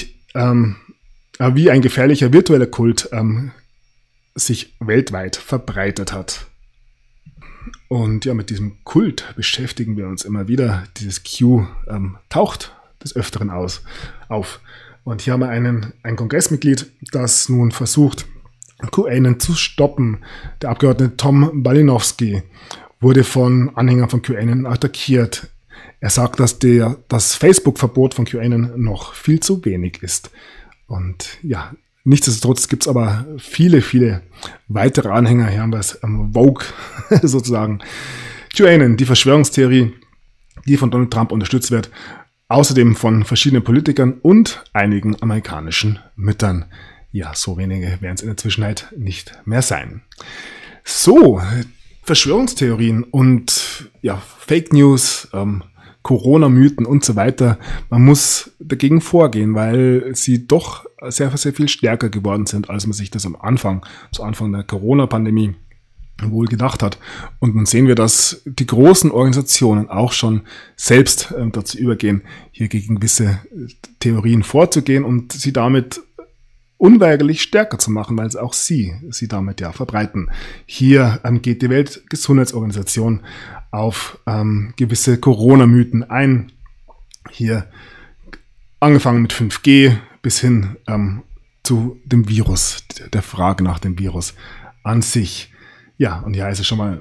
ein gefährlicher virtueller Kult sich weltweit verbreitet hat. Und ja, mit diesem Kult beschäftigen wir uns immer wieder. Dieses Q taucht des Öfteren auf. Und hier haben wir ein Kongressmitglied, das nun versucht, QAnon zu stoppen. Der Abgeordnete Tom Malinowski wurde von Anhängern von QAnon attackiert. Er sagt, dass das Facebook-Verbot von QAnon noch viel zu wenig ist. Und ja, nichtsdestotrotz gibt es aber viele, viele weitere Anhänger. Hier haben wir es Vogue sozusagen. QAnon, die Verschwörungstheorie, die von Donald Trump unterstützt wird. Außerdem von verschiedenen Politikern und einigen amerikanischen Müttern. Ja, so wenige werden es in der Zwischenzeit nicht mehr sein. So, Verschwörungstheorien und Fake News, Corona-Mythen und so weiter. Man muss dagegen vorgehen, weil sie doch sehr, sehr viel stärker geworden sind, als man sich das zu Anfang der Corona-Pandemie wohl gedacht hat. Und nun sehen wir, dass die großen Organisationen auch schon selbst dazu übergehen, hier gegen gewisse Theorien vorzugehen und sie damit unweigerlich stärker zu machen, weil auch sie damit verbreiten. Hier geht die Weltgesundheitsorganisation auf gewisse Corona-Mythen ein. Hier angefangen mit 5G bis hin zu dem Virus, der Frage nach dem Virus an sich. Ja, und hier heißt es schon mal,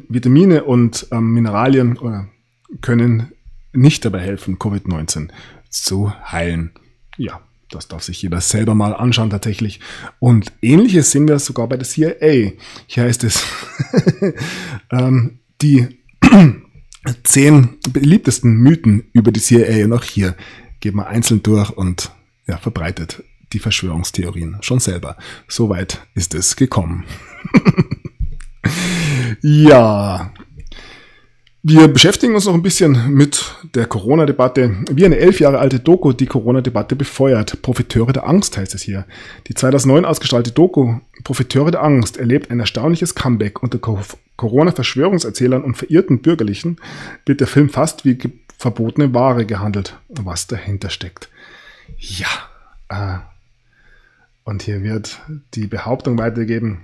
Vitamine und Mineralien können nicht dabei helfen, Covid-19 zu heilen. Ja, das darf sich jeder selber mal anschauen tatsächlich. Und Ähnliches sehen wir sogar bei der CIA. Hier heißt es, die 10 beliebtesten Mythen über die CIA. Und auch hier geht man einzeln durch und verbreitet die Verschwörungstheorien schon selber. Soweit ist es gekommen. Ja, wir beschäftigen uns noch ein bisschen mit der Corona-Debatte. Wie eine 11 Jahre alte Doku die Corona-Debatte befeuert. Profiteure der Angst heißt es hier. Die 2009 ausgestrahlte Doku Profiteure der Angst erlebt ein erstaunliches Comeback. Unter Corona-Verschwörungserzählern und verirrten Bürgerlichen wird der Film fast wie verbotene Ware gehandelt, was dahinter steckt. Ja, und hier wird die Behauptung weitergegeben,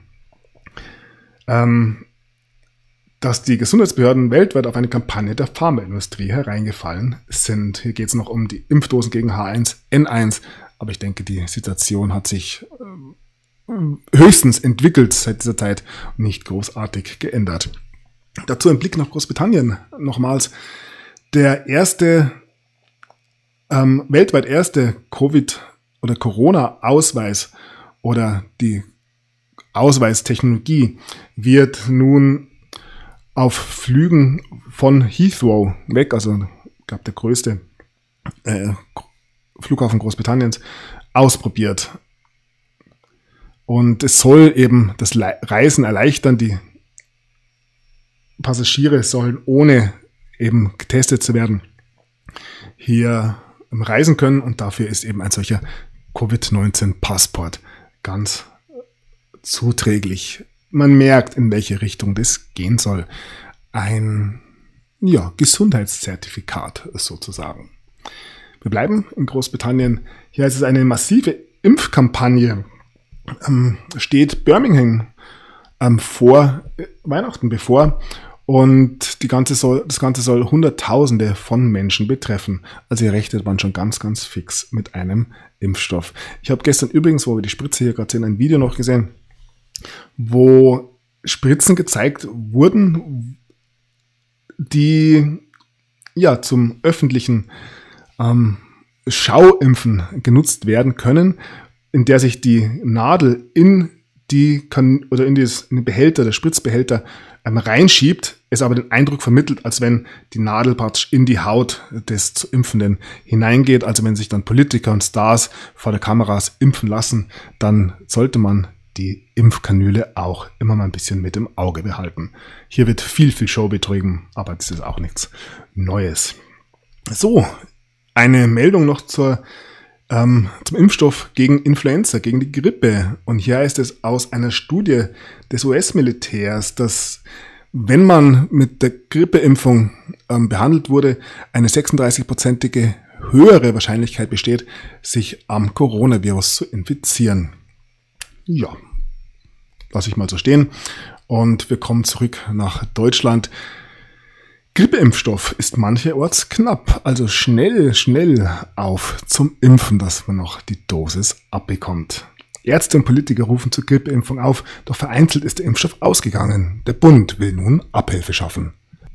dass die Gesundheitsbehörden weltweit auf eine Kampagne der Pharmaindustrie hereingefallen sind. Hier geht es noch um die Impfdosen gegen H1N1, aber ich denke, die Situation hat sich höchstens entwickelt seit dieser Zeit und nicht großartig geändert. Dazu ein Blick nach Großbritannien nochmals. Der weltweit erste Covid- oder Corona-Ausweis oder die Ausweistechnologie wird nun auf Flügen von Heathrow weg, also ich glaube der größte Flughafen Großbritanniens, ausprobiert. Und es soll eben das Reisen erleichtern. Die Passagiere sollen ohne eben getestet zu werden hier reisen können und dafür ist eben ein solcher Covid-19-Passport ganz zuträglich. Man merkt, in welche Richtung das gehen soll. Ein Gesundheitszertifikat sozusagen. Wir bleiben in Großbritannien. Hier ist es eine massive Impfkampagne. Steht Birmingham vor Weihnachten bevor. Und das Ganze soll Hunderttausende von Menschen betreffen. Also hier rechnet man schon ganz, ganz fix mit einem Impfstoff. Ich habe gestern übrigens, wo wir die Spritze hier gerade sehen, ein Video noch gesehen, wo Spritzen gezeigt wurden, die zum öffentlichen Schauimpfen genutzt werden können, in der sich die Nadel in den Behälter, der Spritzbehälter reinschiebt, es aber den Eindruck vermittelt, als wenn die Nadel praktisch in die Haut des zu Impfenden hineingeht. Also wenn sich dann Politiker und Stars vor der Kameras impfen lassen, dann sollte man die Impfkanüle auch immer mal ein bisschen mit im Auge behalten. Hier wird viel, viel Show betrieben, aber das ist auch nichts Neues. So, eine Meldung noch zum Impfstoff gegen Influenza, gegen die Grippe. Und hier heißt es aus einer Studie des US-Militärs, dass wenn man mit der Grippeimpfung behandelt wurde, eine 36-prozentige höhere Wahrscheinlichkeit besteht, sich am Coronavirus zu infizieren. Ja, lasse ich mal so stehen. Und wir kommen zurück nach Deutschland. Grippeimpfstoff ist mancherorts knapp, also schnell auf zum Impfen, dass man noch die Dosis abbekommt. Ärzte und Politiker rufen zur Grippeimpfung auf, doch vereinzelt ist der Impfstoff ausgegangen. Der Bund will nun Abhilfe schaffen.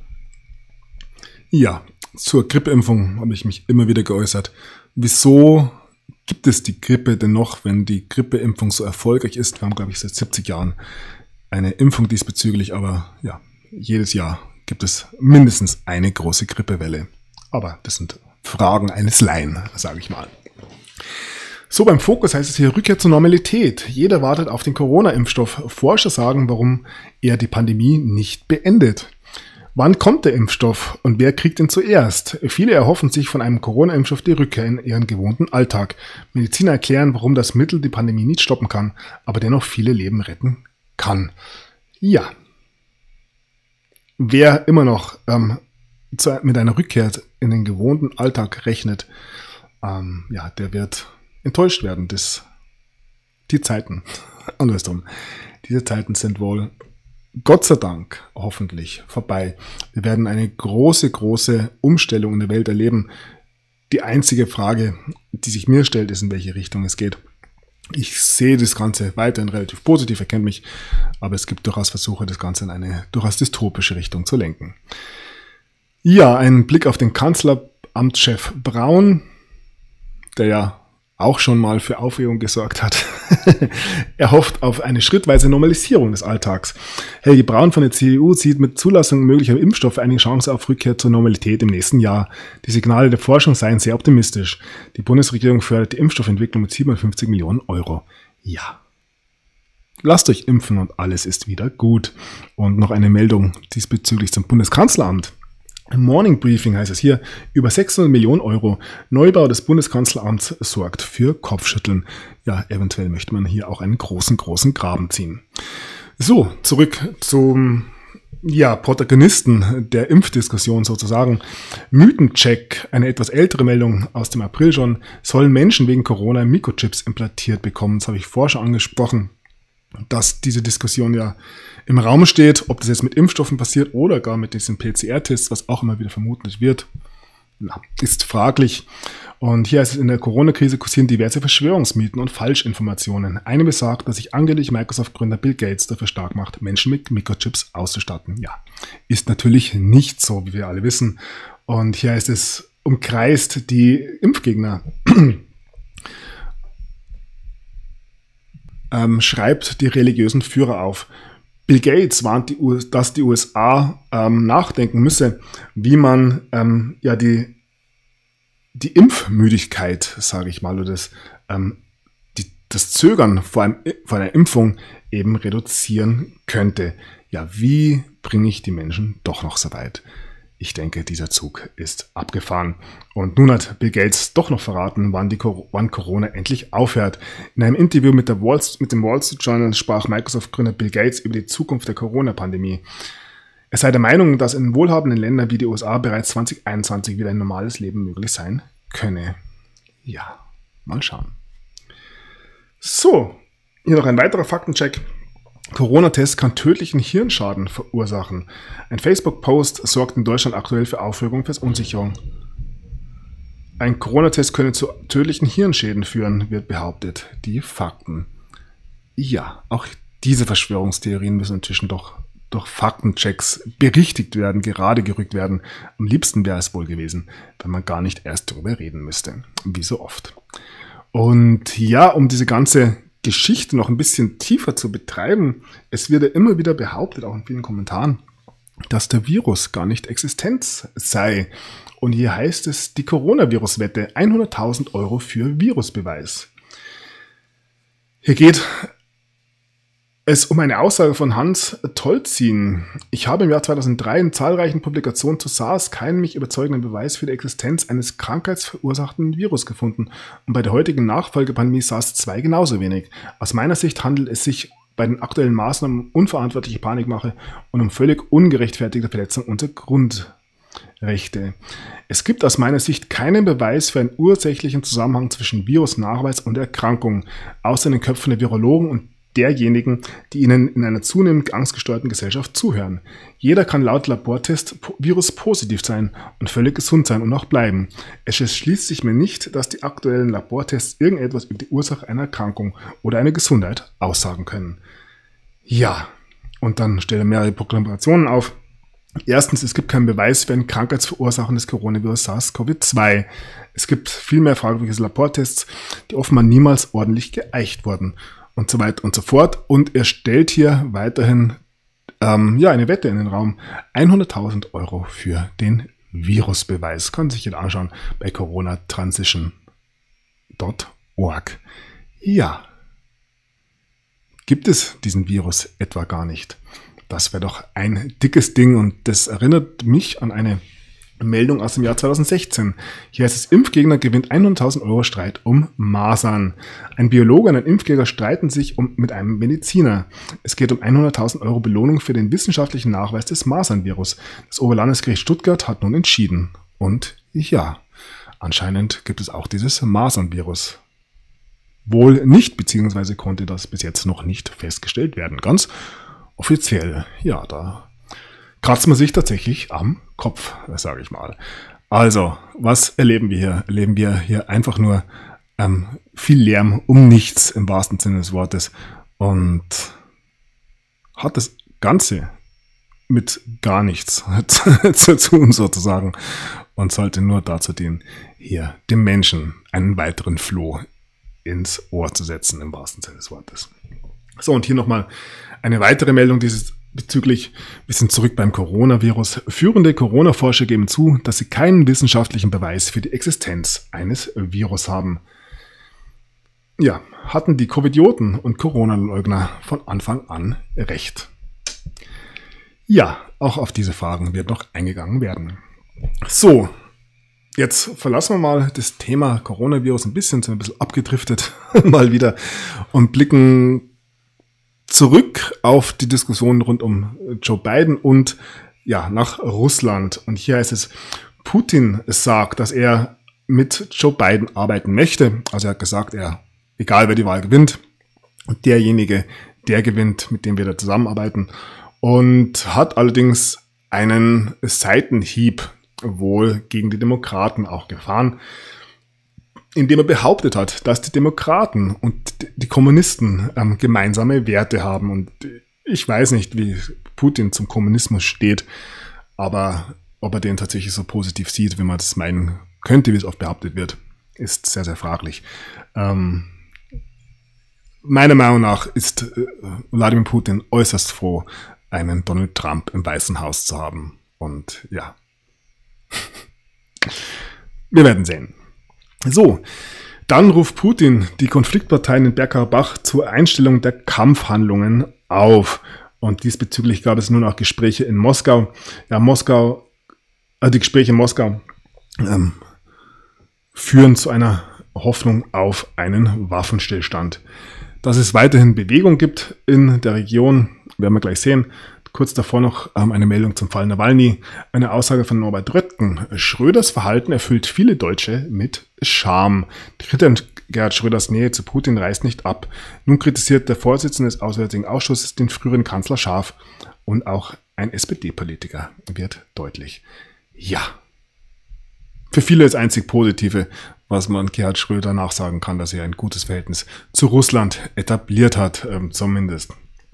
Ja, zur Grippeimpfung habe ich mich immer wieder geäußert. Wieso gibt es die Grippe denn noch, wenn die Grippeimpfung so erfolgreich ist? Wir haben, glaube ich, seit 70 Jahren eine Impfung diesbezüglich, aber ja, jedes Jahr gibt es mindestens eine große Grippewelle. Aber das sind Fragen eines Laien, sage ich mal. So, beim Fokus heißt es hier Rückkehr zur Normalität. Jeder wartet auf den Corona-Impfstoff. Forscher sagen, warum er die Pandemie nicht beendet. Wann kommt der Impfstoff und wer kriegt ihn zuerst? Viele erhoffen sich von einem Corona-Impfstoff die Rückkehr in ihren gewohnten Alltag. Mediziner erklären, warum das Mittel die Pandemie nicht stoppen kann, aber dennoch viele Leben retten kann. Ja. Wer immer noch mit einer Rückkehr in den gewohnten Alltag rechnet, der wird enttäuscht werden. Die Zeiten, andersrum, diese Zeiten sind wohl Gott sei Dank hoffentlich vorbei. Wir werden eine große Umstellung in der Welt erleben. Die einzige Frage, die sich mir stellt, ist, in welche Richtung es geht. Ich sehe das Ganze weiterhin relativ positiv, erkennt mich, aber es gibt durchaus Versuche, das Ganze in eine durchaus dystopische Richtung zu lenken. Ja, ein Blick auf den Kanzleramtschef Braun. der ja auch schon mal für Aufregung gesorgt hat. Er hofft auf eine schrittweise Normalisierung des Alltags. Helge Braun von der CDU sieht mit Zulassung möglicher Impfstoffe eine Chance auf Rückkehr zur Normalität im nächsten Jahr. Die Signale der Forschung seien sehr optimistisch. Die Bundesregierung fördert die Impfstoffentwicklung mit 750 Millionen Euro. Ja. Lasst euch impfen und alles ist wieder gut. Und noch eine Meldung diesbezüglich zum Bundeskanzleramt. Im Morning Briefing heißt es hier, über 600 Millionen Euro Neubau des Bundeskanzleramts sorgt für Kopfschütteln. Ja, eventuell möchte man hier auch einen großen Graben ziehen. So, zurück zum Protagonisten der Impfdiskussion sozusagen. Mythencheck, eine etwas ältere Meldung aus dem April schon, sollen Menschen wegen Corona Mikrochips implantiert bekommen. Das habe ich vorher schon angesprochen, dass diese Diskussion ja im Raum steht, ob das jetzt mit Impfstoffen passiert oder gar mit diesen PCR-Tests, was auch immer wieder vermutet wird, ist fraglich. Und hier heißt es, in der Corona-Krise kursieren diverse Verschwörungsmythen und Falschinformationen. Eine besagt, dass sich angeblich Microsoft-Gründer Bill Gates dafür stark macht, Menschen mit Mikrochips auszustatten. Ja, ist natürlich nicht so, wie wir alle wissen. Und hier heißt es, umkreist die Impfgegner. Schreibt die religiösen Führer auf. Bill Gates warnt, dass die USA nachdenken müsse, wie man die Impfmüdigkeit, sage ich mal, oder das Zögern vor einer Impfung eben reduzieren könnte. Ja, wie bringe ich die Menschen doch noch so weit? Ich denke, dieser Zug ist abgefahren. Und nun hat Bill Gates doch noch verraten, wann Corona endlich aufhört. In einem Interview mit dem Wall Street Journal sprach Microsoft-Gründer Bill Gates über die Zukunft der Corona-Pandemie. Er sei der Meinung, dass in wohlhabenden Ländern wie die USA bereits 2021 wieder ein normales Leben möglich sein könne. Ja, mal schauen. So, hier noch ein weiterer Faktencheck. Corona-Test kann tödlichen Hirnschaden verursachen. Ein Facebook-Post sorgt in Deutschland aktuell für Aufregung und Verunsicherung. Ein Corona-Test könne zu tödlichen Hirnschäden führen, wird behauptet. Die Fakten. Ja, auch diese Verschwörungstheorien müssen inzwischen doch durch Faktenchecks berichtigt werden, gerade gerückt werden. Am liebsten wäre es wohl gewesen, wenn man gar nicht erst darüber reden müsste. Wie so oft. Und ja, um diese ganze Geschichte noch ein bisschen tiefer zu betreiben, es wird ja immer wieder behauptet, auch in vielen Kommentaren, dass der Virus gar nicht existent sei. Und hier heißt es, die Coronavirus-Wette, 100.000 Euro für Virusbeweis. Hier geht es um eine Aussage von Hans Tolzin. Ich habe im Jahr 2003 in zahlreichen Publikationen zu SARS keinen mich überzeugenden Beweis für die Existenz eines krankheitsverursachten Virus gefunden und bei der heutigen Nachfolgepandemie SARS-2 genauso wenig. Aus meiner Sicht handelt es sich bei den aktuellen Maßnahmen um unverantwortliche Panikmache und um völlig ungerechtfertigte Verletzung unserer Grundrechte. Es gibt aus meiner Sicht keinen Beweis für einen ursächlichen Zusammenhang zwischen Virusnachweis und Erkrankung, außer in den Köpfen der Virologen und derjenigen, die ihnen in einer zunehmend angstgesteuerten Gesellschaft zuhören. Jeder kann laut Labortest viruspositiv sein und völlig gesund sein und auch bleiben. Es erschließt sich mir nicht, dass die aktuellen Labortests irgendetwas über die Ursache einer Erkrankung oder einer Gesundheit aussagen können. Ja, und dann stellt er mehrere Proklamationen auf. Erstens, es gibt keinen Beweis für ein krankheitsverursachendes Coronavirus SARS-CoV-2. Es gibt viel mehr fragwürdige Labortests, die offenbar niemals ordentlich geeicht wurden. Und so weiter und so fort. Und er stellt hier weiterhin eine Wette in den Raum. 100.000 Euro für den Virusbeweis. Kann sich jeder anschauen bei coronatransition.org. Ja. Gibt es diesen Virus etwa gar nicht? Das wäre doch ein dickes Ding und das erinnert mich an eine Meldung aus dem Jahr 2016. Hier heißt es, Impfgegner gewinnt 100.000 Euro Streit um Masern. Ein Biologe und ein Impfgegner streiten sich mit einem Mediziner. Es geht um 100.000 Euro Belohnung für den wissenschaftlichen Nachweis des Masernvirus. Das Oberlandesgericht Stuttgart hat nun entschieden. Und ja, anscheinend gibt es auch dieses Masernvirus. Wohl nicht, beziehungsweise konnte das bis jetzt noch nicht festgestellt werden. Ganz offiziell, ja, da kratzt man sich tatsächlich am Kopf, sage ich mal. Also, was erleben wir hier? Erleben wir hier einfach nur viel Lärm um nichts im wahrsten Sinne des Wortes und hat das Ganze mit gar nichts zu tun sozusagen. und sollte nur dazu dienen, hier dem Menschen einen weiteren Floh ins Ohr zu setzen, im wahrsten Sinne des Wortes. So, und hier nochmal eine weitere Meldung bezüglich, wir sind zurück beim Coronavirus. Führende Corona-Forscher geben zu, dass sie keinen wissenschaftlichen Beweis für die Existenz eines Virus haben. Ja, hatten die Covidioten und Corona-Leugner von Anfang an recht. Ja, auch auf diese Fragen wird noch eingegangen werden. So, jetzt verlassen wir mal das Thema Coronavirus ein bisschen abgedriftet mal wieder und blicken zurück auf die Diskussion rund um Joe Biden und ja, nach Russland. Und hier heißt es, Putin sagt, dass er mit Joe Biden arbeiten möchte. Also er hat gesagt, egal wer die Wahl gewinnt, derjenige, der gewinnt, mit dem wir da zusammenarbeiten. Und hat allerdings einen Seitenhieb wohl gegen die Demokraten auch gefahren, indem er behauptet hat, dass die Demokraten und die Kommunisten gemeinsame Werte haben. Und ich weiß nicht, wie Putin zum Kommunismus steht, aber ob er den tatsächlich so positiv sieht, wie man das meinen könnte, wie es oft behauptet wird, ist sehr, sehr fraglich. Meiner Meinung nach ist Wladimir Putin äußerst froh, einen Donald Trump im Weißen Haus zu haben. Und ja, wir werden sehen. So, dann ruft Putin die Konfliktparteien in Bergkarabach zur Einstellung der Kampfhandlungen auf. Und diesbezüglich gab es nun auch Gespräche in Moskau. Ja, die Gespräche in Moskau führen zu einer Hoffnung auf einen Waffenstillstand. Dass es weiterhin Bewegung gibt in der Region, werden wir gleich sehen. Kurz davor noch eine Meldung zum Fall Nawalny. Eine Aussage von Norbert Röttgen. Schröders Verhalten erfüllt viele Deutsche mit Scham. Die Kritik an Gerhard Schröders Nähe zu Putin reißt nicht ab. Nun kritisiert der Vorsitzende des Auswärtigen Ausschusses den früheren Kanzler scharf. Und auch ein SPD-Politiker wird deutlich. Ja. Für viele das einzig Positive, was man Gerhard Schröder nachsagen kann, dass er ein gutes Verhältnis zu Russland etabliert hat, zumindest.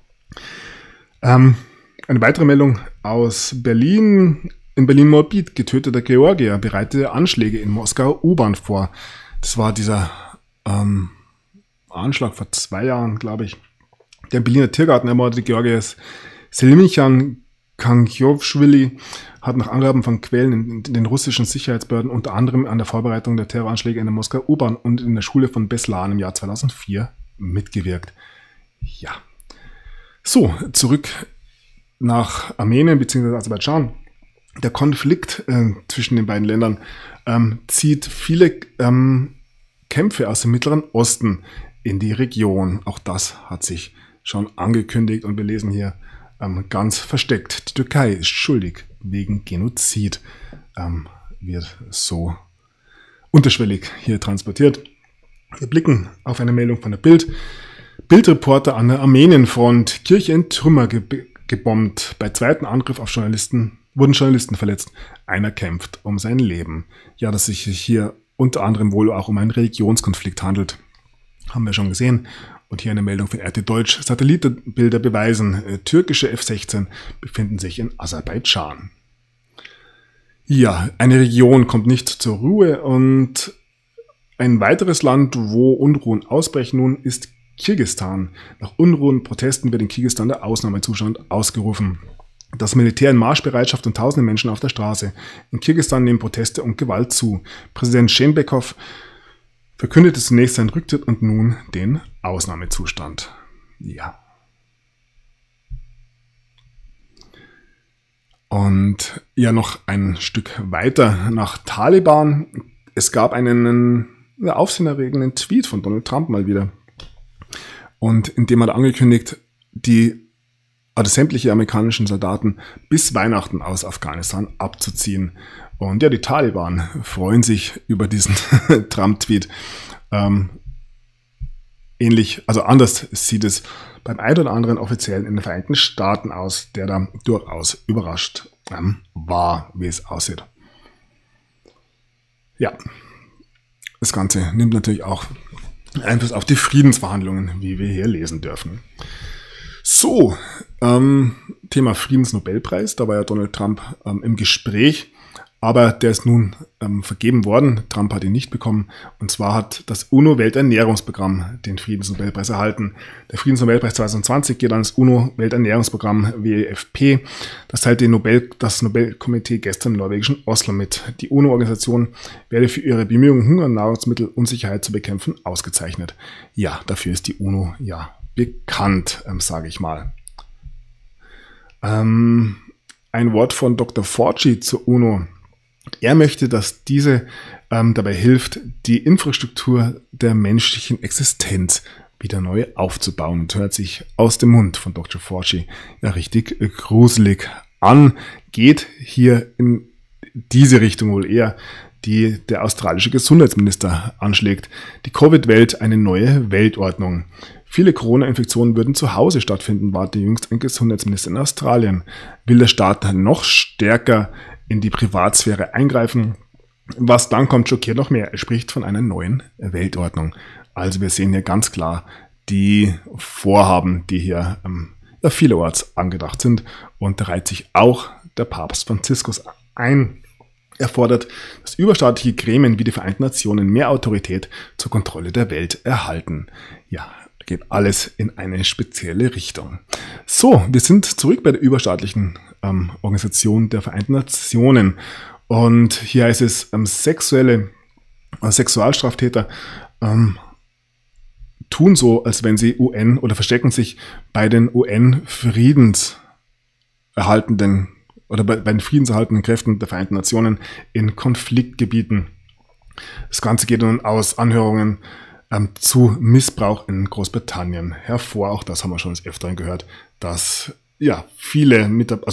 Eine weitere Meldung aus Berlin. In Berlin-Moabit getöteter Georgier bereitete Anschläge in Moskau U-Bahn vor. Das war dieser Anschlag vor 2 Jahren, glaube ich. Der Berliner Tiergarten ermordete Georgiers Selimchan Kangjowschwili hat nach Angaben von Quellen in den russischen Sicherheitsbehörden unter anderem an der Vorbereitung der Terroranschläge in der Moskauer U-Bahn und in der Schule von Beslan im Jahr 2004 mitgewirkt. Ja. So, zurück nach Armenien bzw. Aserbaidschan. Der Konflikt zwischen den beiden Ländern zieht viele Kämpfe aus dem Mittleren Osten in die Region. Auch das hat sich schon angekündigt und wir lesen hier ganz versteckt. Die Türkei ist schuldig wegen Genozid. Wird so unterschwellig hier transportiert. Wir blicken auf eine Meldung von der Bild. Bildreporter an der Armenienfront. Kirche in Trümmer gebombt. Bei zweiten Angriff auf Journalisten wurden Journalisten verletzt. Einer kämpft um sein Leben. Ja, dass sich hier unter anderem wohl auch um einen Religionskonflikt handelt, haben wir schon gesehen. Und hier eine Meldung von RT Deutsch. Satellitenbilder beweisen, türkische F-16 befinden sich in Aserbaidschan. Ja, eine Region kommt nicht zur Ruhe und ein weiteres Land, wo Unruhen ausbrechen nun, ist Kirgisistan. Nach Unruhen und Protesten wird in Kirgisistan der Ausnahmezustand ausgerufen. Das Militär in Marschbereitschaft und tausende Menschen auf der Straße. In Kirgisistan nehmen Proteste und Gewalt zu. Präsident Schembekov verkündete zunächst seinen Rücktritt und nun den Ausnahmezustand. Ja. Und ja, noch ein Stück weiter nach Taliban. Es gab einen aufsehenerregenden Tweet von Donald Trump mal wieder. Und in dem hat er angekündigt, sämtliche amerikanischen Soldaten bis Weihnachten aus Afghanistan abzuziehen. Und ja, die Taliban freuen sich über diesen Trump-Tweet. Anders sieht es beim einen oder anderen Offiziellen in den Vereinigten Staaten aus, der da durchaus überrascht war, wie es aussieht. Ja, das Ganze nimmt natürlich auch Einfluss auf die Friedensverhandlungen, wie wir hier lesen dürfen. So, Thema Friedensnobelpreis, da war ja Donald Trump im Gespräch Aber der ist nun vergeben worden. Trump hat ihn nicht bekommen. Und zwar hat das UNO-Welternährungsprogramm den Friedensnobelpreis erhalten. Der Friedensnobelpreis 2020 geht an das UNO-Welternährungsprogramm WFP. Das teilte das Nobelkomitee gestern im norwegischen Oslo mit. Die UNO-Organisation werde für ihre Bemühungen, Hunger und Nahrungsmittelunsicherheit zu bekämpfen, ausgezeichnet. Ja, dafür ist die UNO ja bekannt, sage ich mal. Ein Wort von Dr. Fauci zur UNO. Er möchte, dass diese dabei hilft, die Infrastruktur der menschlichen Existenz wieder neu aufzubauen. Und hört sich aus dem Mund von Dr. Fauci ja richtig gruselig an. Geht hier in diese Richtung wohl eher, die der australische Gesundheitsminister anschlägt. Die Covid-Welt, eine neue Weltordnung. Viele Corona-Infektionen würden zu Hause stattfinden, warnte jüngst ein Gesundheitsminister in Australien. Will der Staat noch stärker in die Privatsphäre eingreifen? Was dann kommt, schockiert noch mehr. Er spricht von einer neuen Weltordnung. Also wir sehen hier ganz klar die Vorhaben, die hier vielerorts angedacht sind. Und da reiht sich auch der Papst Franziskus ein. Er fordert, dass überstaatliche Gremien wie die Vereinten Nationen mehr Autorität zur Kontrolle der Welt erhalten. Ja, geht alles in eine spezielle Richtung. So, wir sind zurück bei der überstaatlichen Organisation der Vereinten Nationen. Und hier heißt es, Sexualstraftäter tun so, als wenn sie UN oder verstecken sich bei den UN-friedenserhaltenden oder bei den friedenserhaltenden Kräften der Vereinten Nationen in Konfliktgebieten. Das Ganze geht nun aus Anhörungen zu Missbrauch in Großbritannien hervor. Auch das haben wir schon des Öfteren gehört, dass ja viele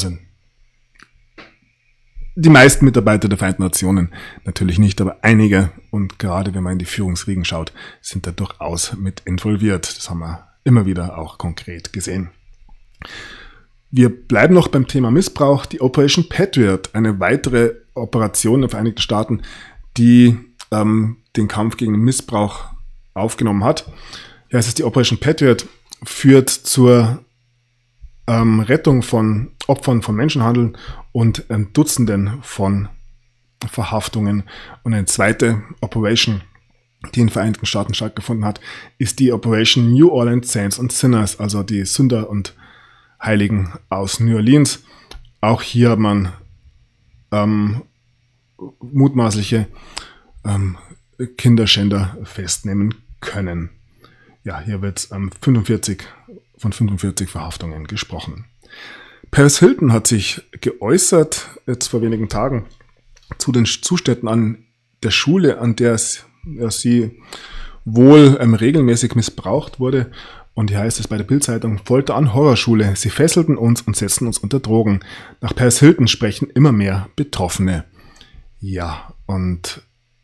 die meisten Mitarbeiter der Vereinten Nationen natürlich nicht, aber einige, und gerade wenn man in die Führungsriegen schaut, sind da durchaus mit involviert. Das haben wir immer wieder auch konkret gesehen. Wir bleiben noch beim Thema Missbrauch. Die Operation Patriot, eine weitere Operation der Vereinigten Staaten, die den Kampf gegen den Missbrauch aufgenommen hat. Ja, es ist die Operation Patriot, führt zur Rettung von Opfern von Menschenhandel und Dutzenden von Verhaftungen. Und eine zweite Operation, die in den Vereinigten Staaten stattgefunden hat, ist die Operation New Orleans Saints and Sinners, also die Sünder und Heiligen aus New Orleans. Auch hier hat man mutmaßliche Kinderschänder festnehmen können. Ja, hier wird von 45 Verhaftungen gesprochen. Paris Hilton hat sich geäußert, jetzt vor wenigen Tagen, zu den Zuständen an der Schule, an der sie wohl regelmäßig missbraucht wurde. Und hier heißt es bei der Bild-Zeitung: Folter an Horrorschule. Sie fesselten uns und setzten uns unter Drogen. Nach Paris Hilton sprechen immer mehr Betroffene. Ja, und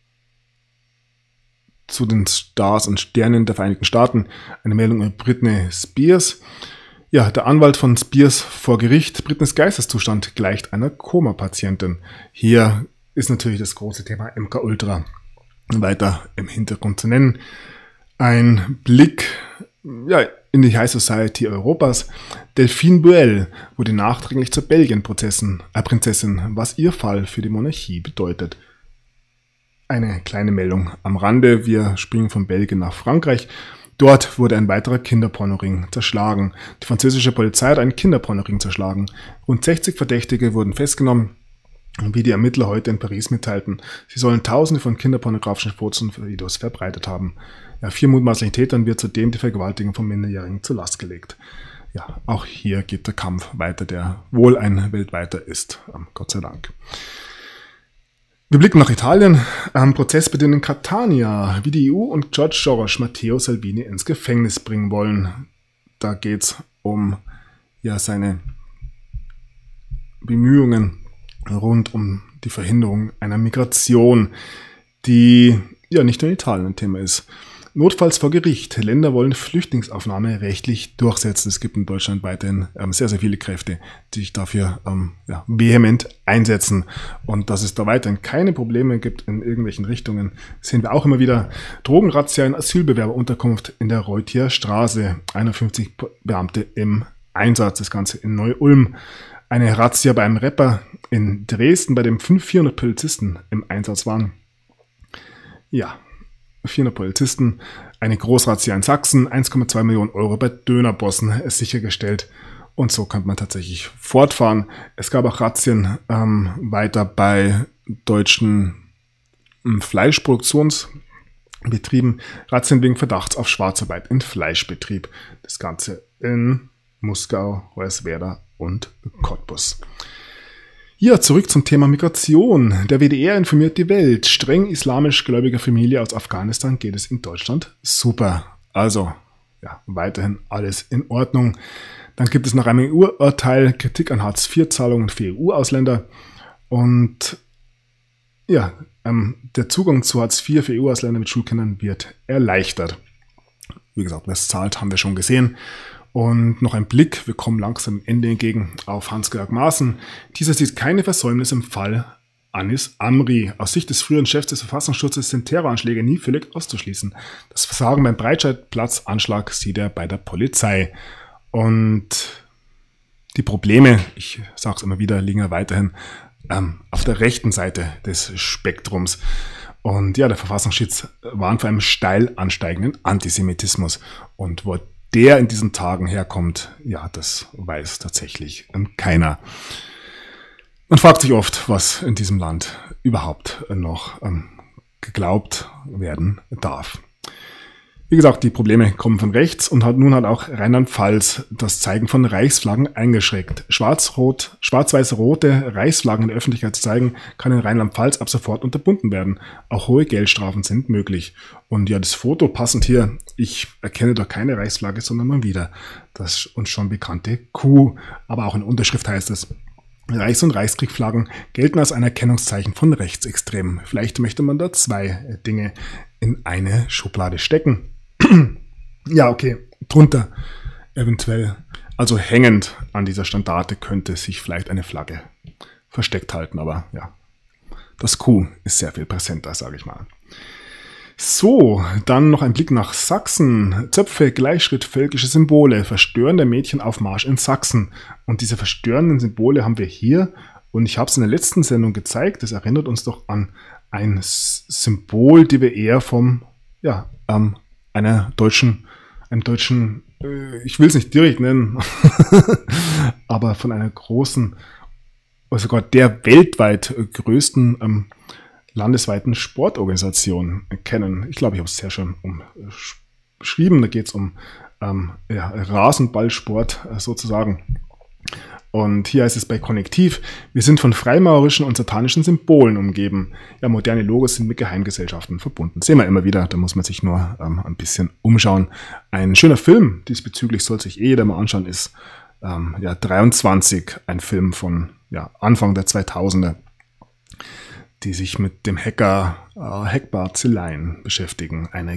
zu den Stars und Sternen der Vereinigten Staaten eine Meldung über Britney Spears. Ja, der Anwalt von Spears vor Gericht: Britneys Geisteszustand gleicht einer Koma-Patientin. Hier ist natürlich das große Thema MK-Ultra weiter im Hintergrund zu nennen. Ein Blick in die High Society Europas. Delphine Boel wurde nachträglich zur Belgien-Prinzessin, was ihr Fall für die Monarchie bedeutet. Eine kleine Meldung am Rande: Wir springen von Belgien nach Frankreich. Dort wurde ein weiterer Kinderpornoring zerschlagen. Die französische Polizei hat einen Kinderpornoring zerschlagen. Rund 60 Verdächtige wurden festgenommen, wie die Ermittler heute in Paris mitteilten. Sie sollen Tausende von kinderpornografischen Fotos und Videos verbreitet haben. Ja, 4 mutmaßlichen Tätern wird zudem die Vergewaltigung von Minderjährigen zur Last gelegt. Ja, auch hier geht der Kampf weiter, der wohl ein weltweiter ist. Gott sei Dank. Wir blicken nach Italien. Prozess beginnt in Catania, wie die EU und George Soros Matteo Salvini ins Gefängnis bringen wollen. Da geht es um seine Bemühungen rund um die Verhinderung einer Migration, die nicht nur in Italien ein Thema ist. Notfalls vor Gericht. Länder wollen Flüchtlingsaufnahme rechtlich durchsetzen. Es gibt in Deutschland weiterhin sehr, sehr viele Kräfte, die sich dafür vehement einsetzen. Und dass es da weiterhin keine Probleme gibt in irgendwelchen Richtungen, sehen wir auch immer wieder. Drogenrazzia in Asylbewerberunterkunft in der Reuther Straße. 51 Beamte im Einsatz. Das Ganze in Neu-Ulm. Eine Razzia bei einem Rapper in Dresden, bei dem 400 Polizisten im Einsatz waren. Ja, 400 Polizisten, eine Großrazzia in Sachsen, 1,2 Millionen Euro bei Dönerbossen sichergestellt. Und so könnte man tatsächlich fortfahren. Es gab auch Razzien weiter bei deutschen Fleischproduktionsbetrieben. Razzien wegen Verdachts auf Schwarzarbeit in Fleischbetrieb. Das Ganze in Muskau, Hoyerswerda und Cottbus. Ja, zurück zum Thema Migration. Der WDR informiert die Welt. Streng islamisch-gläubiger Familie aus Afghanistan geht es in Deutschland super. Also, ja, weiterhin alles in Ordnung. Dann gibt es nach einem EU-Urteil Kritik an Hartz-IV-Zahlungen für EU-Ausländer. Und ja, der Zugang zu Hartz-IV für EU-Ausländer mit Schulkindern wird erleichtert. Wie gesagt, wer es zahlt, haben wir schon gesehen. Und noch ein Blick, wir kommen langsam dem Ende entgegen, auf Hans-Georg Maaßen. Dieser sieht keine Versäumnis im Fall Anis Amri. Aus Sicht des früheren Chefs des Verfassungsschutzes sind Terroranschläge nie völlig auszuschließen. Das Versagen beim Breitscheidplatz-Anschlag sieht er bei der Polizei. Und die Probleme, ich sage es immer wieder, liegen ja weiterhin auf der rechten Seite des Spektrums. Und ja, der Verfassungsschutz warnt vor einem steil ansteigenden Antisemitismus. Und wo der in diesen Tagen herkommt, ja, das weiß tatsächlich keiner. Man fragt sich oft, was in diesem Land überhaupt noch geglaubt werden darf. Wie gesagt, die Probleme kommen von rechts und nun hat auch Rheinland-Pfalz das Zeigen von Reichsflaggen eingeschränkt. Schwarz-weiß-rote Reichsflaggen in der Öffentlichkeit zu zeigen, kann in Rheinland-Pfalz ab sofort unterbunden werden. Auch hohe Geldstrafen sind möglich. Und ja, das Foto passend hier, ich erkenne doch keine Reichsflagge, sondern mal wieder das uns schon bekannte Kuh. Aber auch in Unterschrift heißt es, Reichs- und Reichskriegflaggen gelten als ein Erkennungszeichen von Rechtsextremen. Vielleicht möchte man da zwei Dinge in eine Schublade stecken. Ja, okay, drunter eventuell, also hängend an dieser Standarte könnte sich vielleicht eine Flagge versteckt halten, aber ja, das Q ist sehr viel präsenter, sage ich mal. So, dann noch ein Blick nach Sachsen. Zöpfe, Gleichschritt, völkische Symbole, verstörender Mädchenaufmarsch in Sachsen. Und diese verstörenden Symbole haben wir hier und ich habe es in der letzten Sendung gezeigt. Das erinnert uns doch an ein Symbol, die wir eher vom, ja, einem deutschen, ich will es nicht direkt nennen, aber von einer großen, oder sogar der weltweit größten landesweiten Sportorganisation kennen. Ich glaube, ich habe es sehr schön beschrieben. Da geht es um Rasenballsport sozusagen. Und hier heißt es bei Konnektiv, wir sind von freimaurerischen und satanischen Symbolen umgeben. Ja, moderne Logos sind mit Geheimgesellschaften verbunden. Sehen wir immer wieder, da muss man sich nur ein bisschen umschauen. Ein schöner Film, diesbezüglich soll sich jeder mal anschauen, ist 23, ein Film von Anfang der 2000er, die sich mit dem Hacker Hackbart Zelein beschäftigen. Eine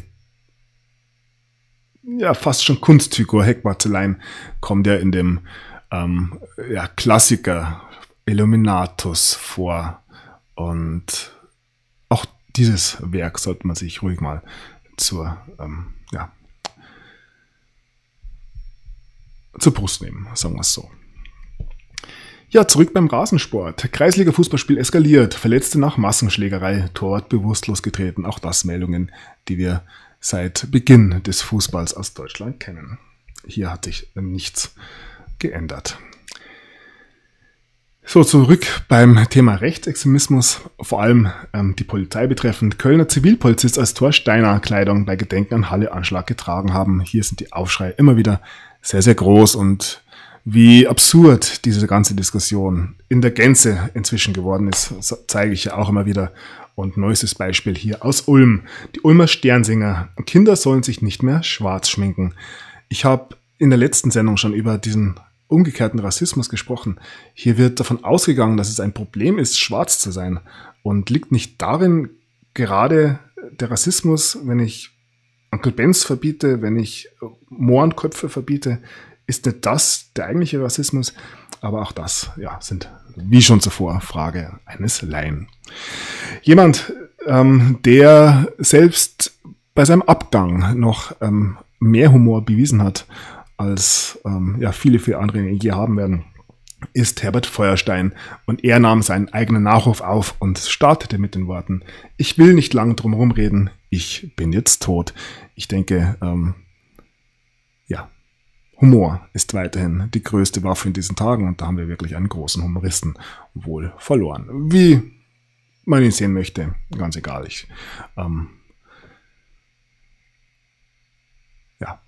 fast schon Kunstfigur. Hackbart Zelein kommt ja in dem Klassiker Illuminatus vor. Und auch dieses Werk sollte man sich ruhig mal zur Brust nehmen, sagen wir es so. Ja, zurück beim Rasensport. Kreisliga-Fußballspiel eskaliert. Verletzte nach Massenschlägerei. Torwart bewusstlos getreten. Auch das Meldungen, die wir seit Beginn des Fußballs aus Deutschland kennen. Hier hat sich nichts geändert. So, zurück beim Thema Rechtsextremismus, vor allem die Polizei betreffend. Kölner Zivilpolizist als Thor Steiner Kleidung bei Gedenken an Halle-Anschlag getragen haben. Hier sind die Aufschreie immer wieder sehr, sehr groß und wie absurd diese ganze Diskussion in der Gänze inzwischen geworden ist, zeige ich ja auch immer wieder. Und neuestes Beispiel hier aus Ulm. Die Ulmer Sternsinger. Kinder sollen sich nicht mehr schwarz schminken. Ich habe in der letzten Sendung schon über diesen umgekehrten Rassismus gesprochen. Hier wird davon ausgegangen, dass es ein Problem ist, schwarz zu sein. Und liegt nicht darin gerade der Rassismus, wenn ich Onkel Benz verbiete, wenn ich Mohrenköpfe verbiete, ist nicht das der eigentliche Rassismus? Aber auch das, sind wie schon zuvor Frage eines Laien. Jemand, der selbst bei seinem Abgang noch mehr Humor bewiesen hat, als viele andere je haben werden, ist Herbert Feuerstein und er nahm seinen eigenen Nachruf auf und startete mit den Worten: Ich will nicht lang drum herum reden, ich bin jetzt tot. Ich denke, ja, Humor ist weiterhin die größte Waffe in diesen Tagen und da haben wir wirklich einen großen Humoristen wohl verloren. Wie man ihn sehen möchte, ganz egal. Ja.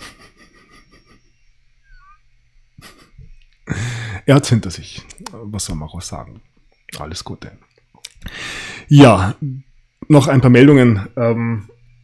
Er hat es hinter sich. Was soll man auch sagen? Alles Gute. Ja, noch ein paar Meldungen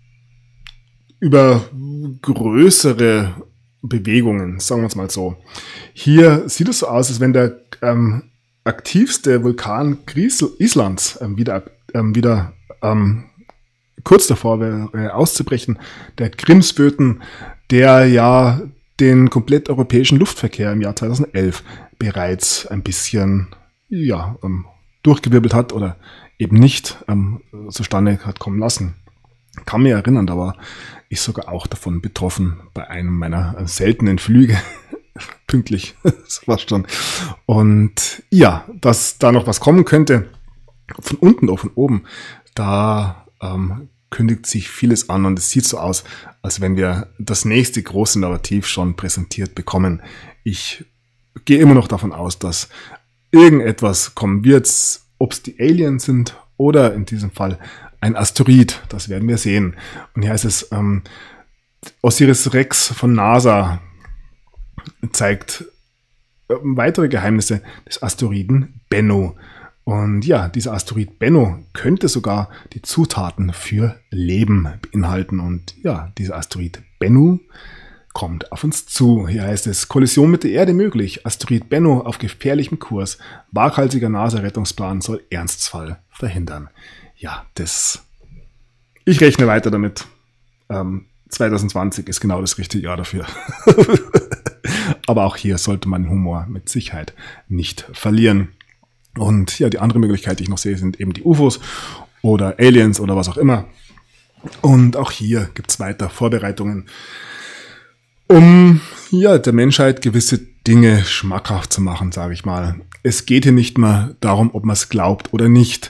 über größere Bewegungen, sagen wir es mal so. Hier sieht es so aus, als wenn der aktivste Vulkan Islands wieder kurz davor wäre auszubrechen, der Grimsvötn, der ja den komplett europäischen Luftverkehr im Jahr 2011 bereits ein bisschen durchgewirbelt hat oder eben nicht zustande hat kommen lassen. Kann mich erinnern, da war ich sogar auch davon betroffen bei einem meiner seltenen Flüge. Pünktlich, das war's schon. Und ja, dass da noch was kommen könnte, von unten oder von oben, da kündigt sich vieles an und es sieht so aus, als wenn wir das nächste große Narrativ schon präsentiert bekommen. Ich gehe immer noch davon aus, dass irgendetwas kommen wird, ob es die Aliens sind oder in diesem Fall ein Asteroid, das werden wir sehen. Und hier heißt es, Osiris Rex von NASA zeigt weitere Geheimnisse des Asteroiden Bennu. Und ja, dieser Asteroid Bennu könnte sogar die Zutaten für Leben beinhalten. Und ja, dieser Asteroid Bennu kommt auf uns zu. Hier heißt es, Kollision mit der Erde möglich. Asteroid Bennu auf gefährlichem Kurs. Waghalsiger NASA-Rettungsplan soll Ernstfall verhindern. Ja, ich rechne weiter damit. 2020 ist genau das richtige Jahr dafür. Aber auch hier sollte man den Humor mit Sicherheit nicht verlieren. Und ja, die andere Möglichkeit, die ich noch sehe, sind eben die UFOs oder Aliens oder was auch immer. Und auch hier gibt es weiter Vorbereitungen, um der Menschheit gewisse Dinge schmackhaft zu machen, sage ich mal. Es geht hier nicht mehr darum, ob man es glaubt oder nicht.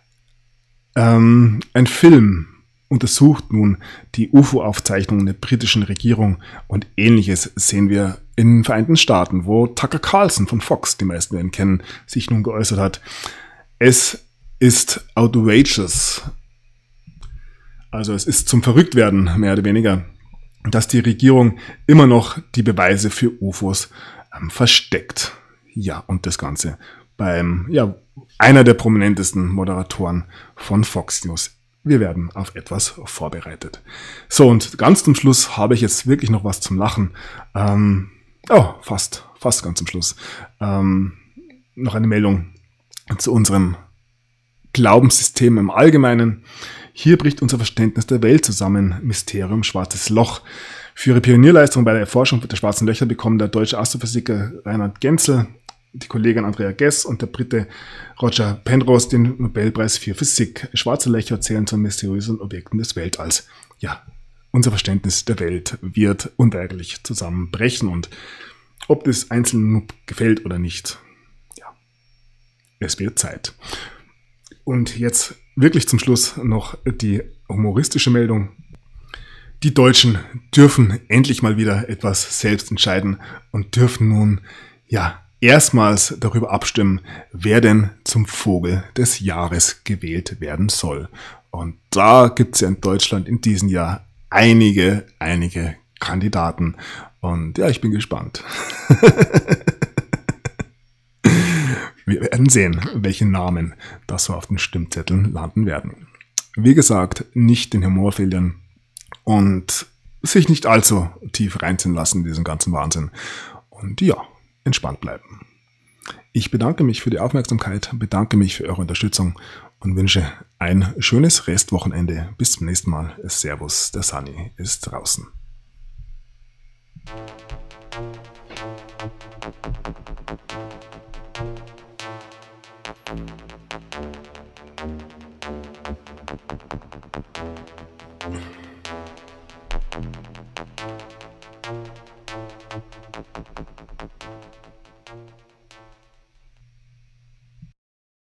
Ein Film untersucht nun die UFO-Aufzeichnungen der britischen Regierung und Ähnliches sehen wir in den Vereinigten Staaten, wo Tucker Carlson von Fox, die meisten werden kennen, sich nun geäußert hat. Es ist outrageous, also es ist zum Verrücktwerden, mehr oder weniger, dass die Regierung immer noch die Beweise für UFOs versteckt. Ja, und das Ganze beim, einer der prominentesten Moderatoren von Fox News. Wir werden auf etwas vorbereitet. So, und ganz zum Schluss habe ich jetzt wirklich noch was zum Lachen. Fast ganz zum Schluss. Noch eine Meldung zu unserem Glaubenssystem im Allgemeinen. Hier bricht unser Verständnis der Welt zusammen. Mysterium Schwarzes Loch. Für ihre Pionierleistung bei der Erforschung der schwarzen Löcher bekommen der deutsche Astrophysiker Reinhard Genzel, die Kollegin Andrea Ghez und der Brite Roger Penrose den Nobelpreis für Physik. Schwarze Löcher zählen zu mysteriösen Objekten des Weltalls. Ja, unser Verständnis der Welt wird unweigerlich zusammenbrechen und ob das Einzelnen gefällt oder nicht, es wird Zeit. Und jetzt wirklich zum Schluss noch die humoristische Meldung. Die Deutschen dürfen endlich mal wieder etwas selbst entscheiden und dürfen nun, erstmals darüber abstimmen, wer denn zum Vogel des Jahres gewählt werden soll. Und da gibt es ja in Deutschland in diesem Jahr einige Kandidaten. Und ich bin gespannt. Wir werden sehen, welche Namen das so auf den Stimmzetteln landen werden. Wie gesagt, nicht den Humor verlieren und sich nicht allzu tief reinziehen lassen in diesen ganzen Wahnsinn. Und entspannt bleiben. Ich bedanke mich für die Aufmerksamkeit, bedanke mich für eure Unterstützung und wünsche ein schönes Restwochenende. Bis zum nächsten Mal. Servus, der Sunny ist draußen.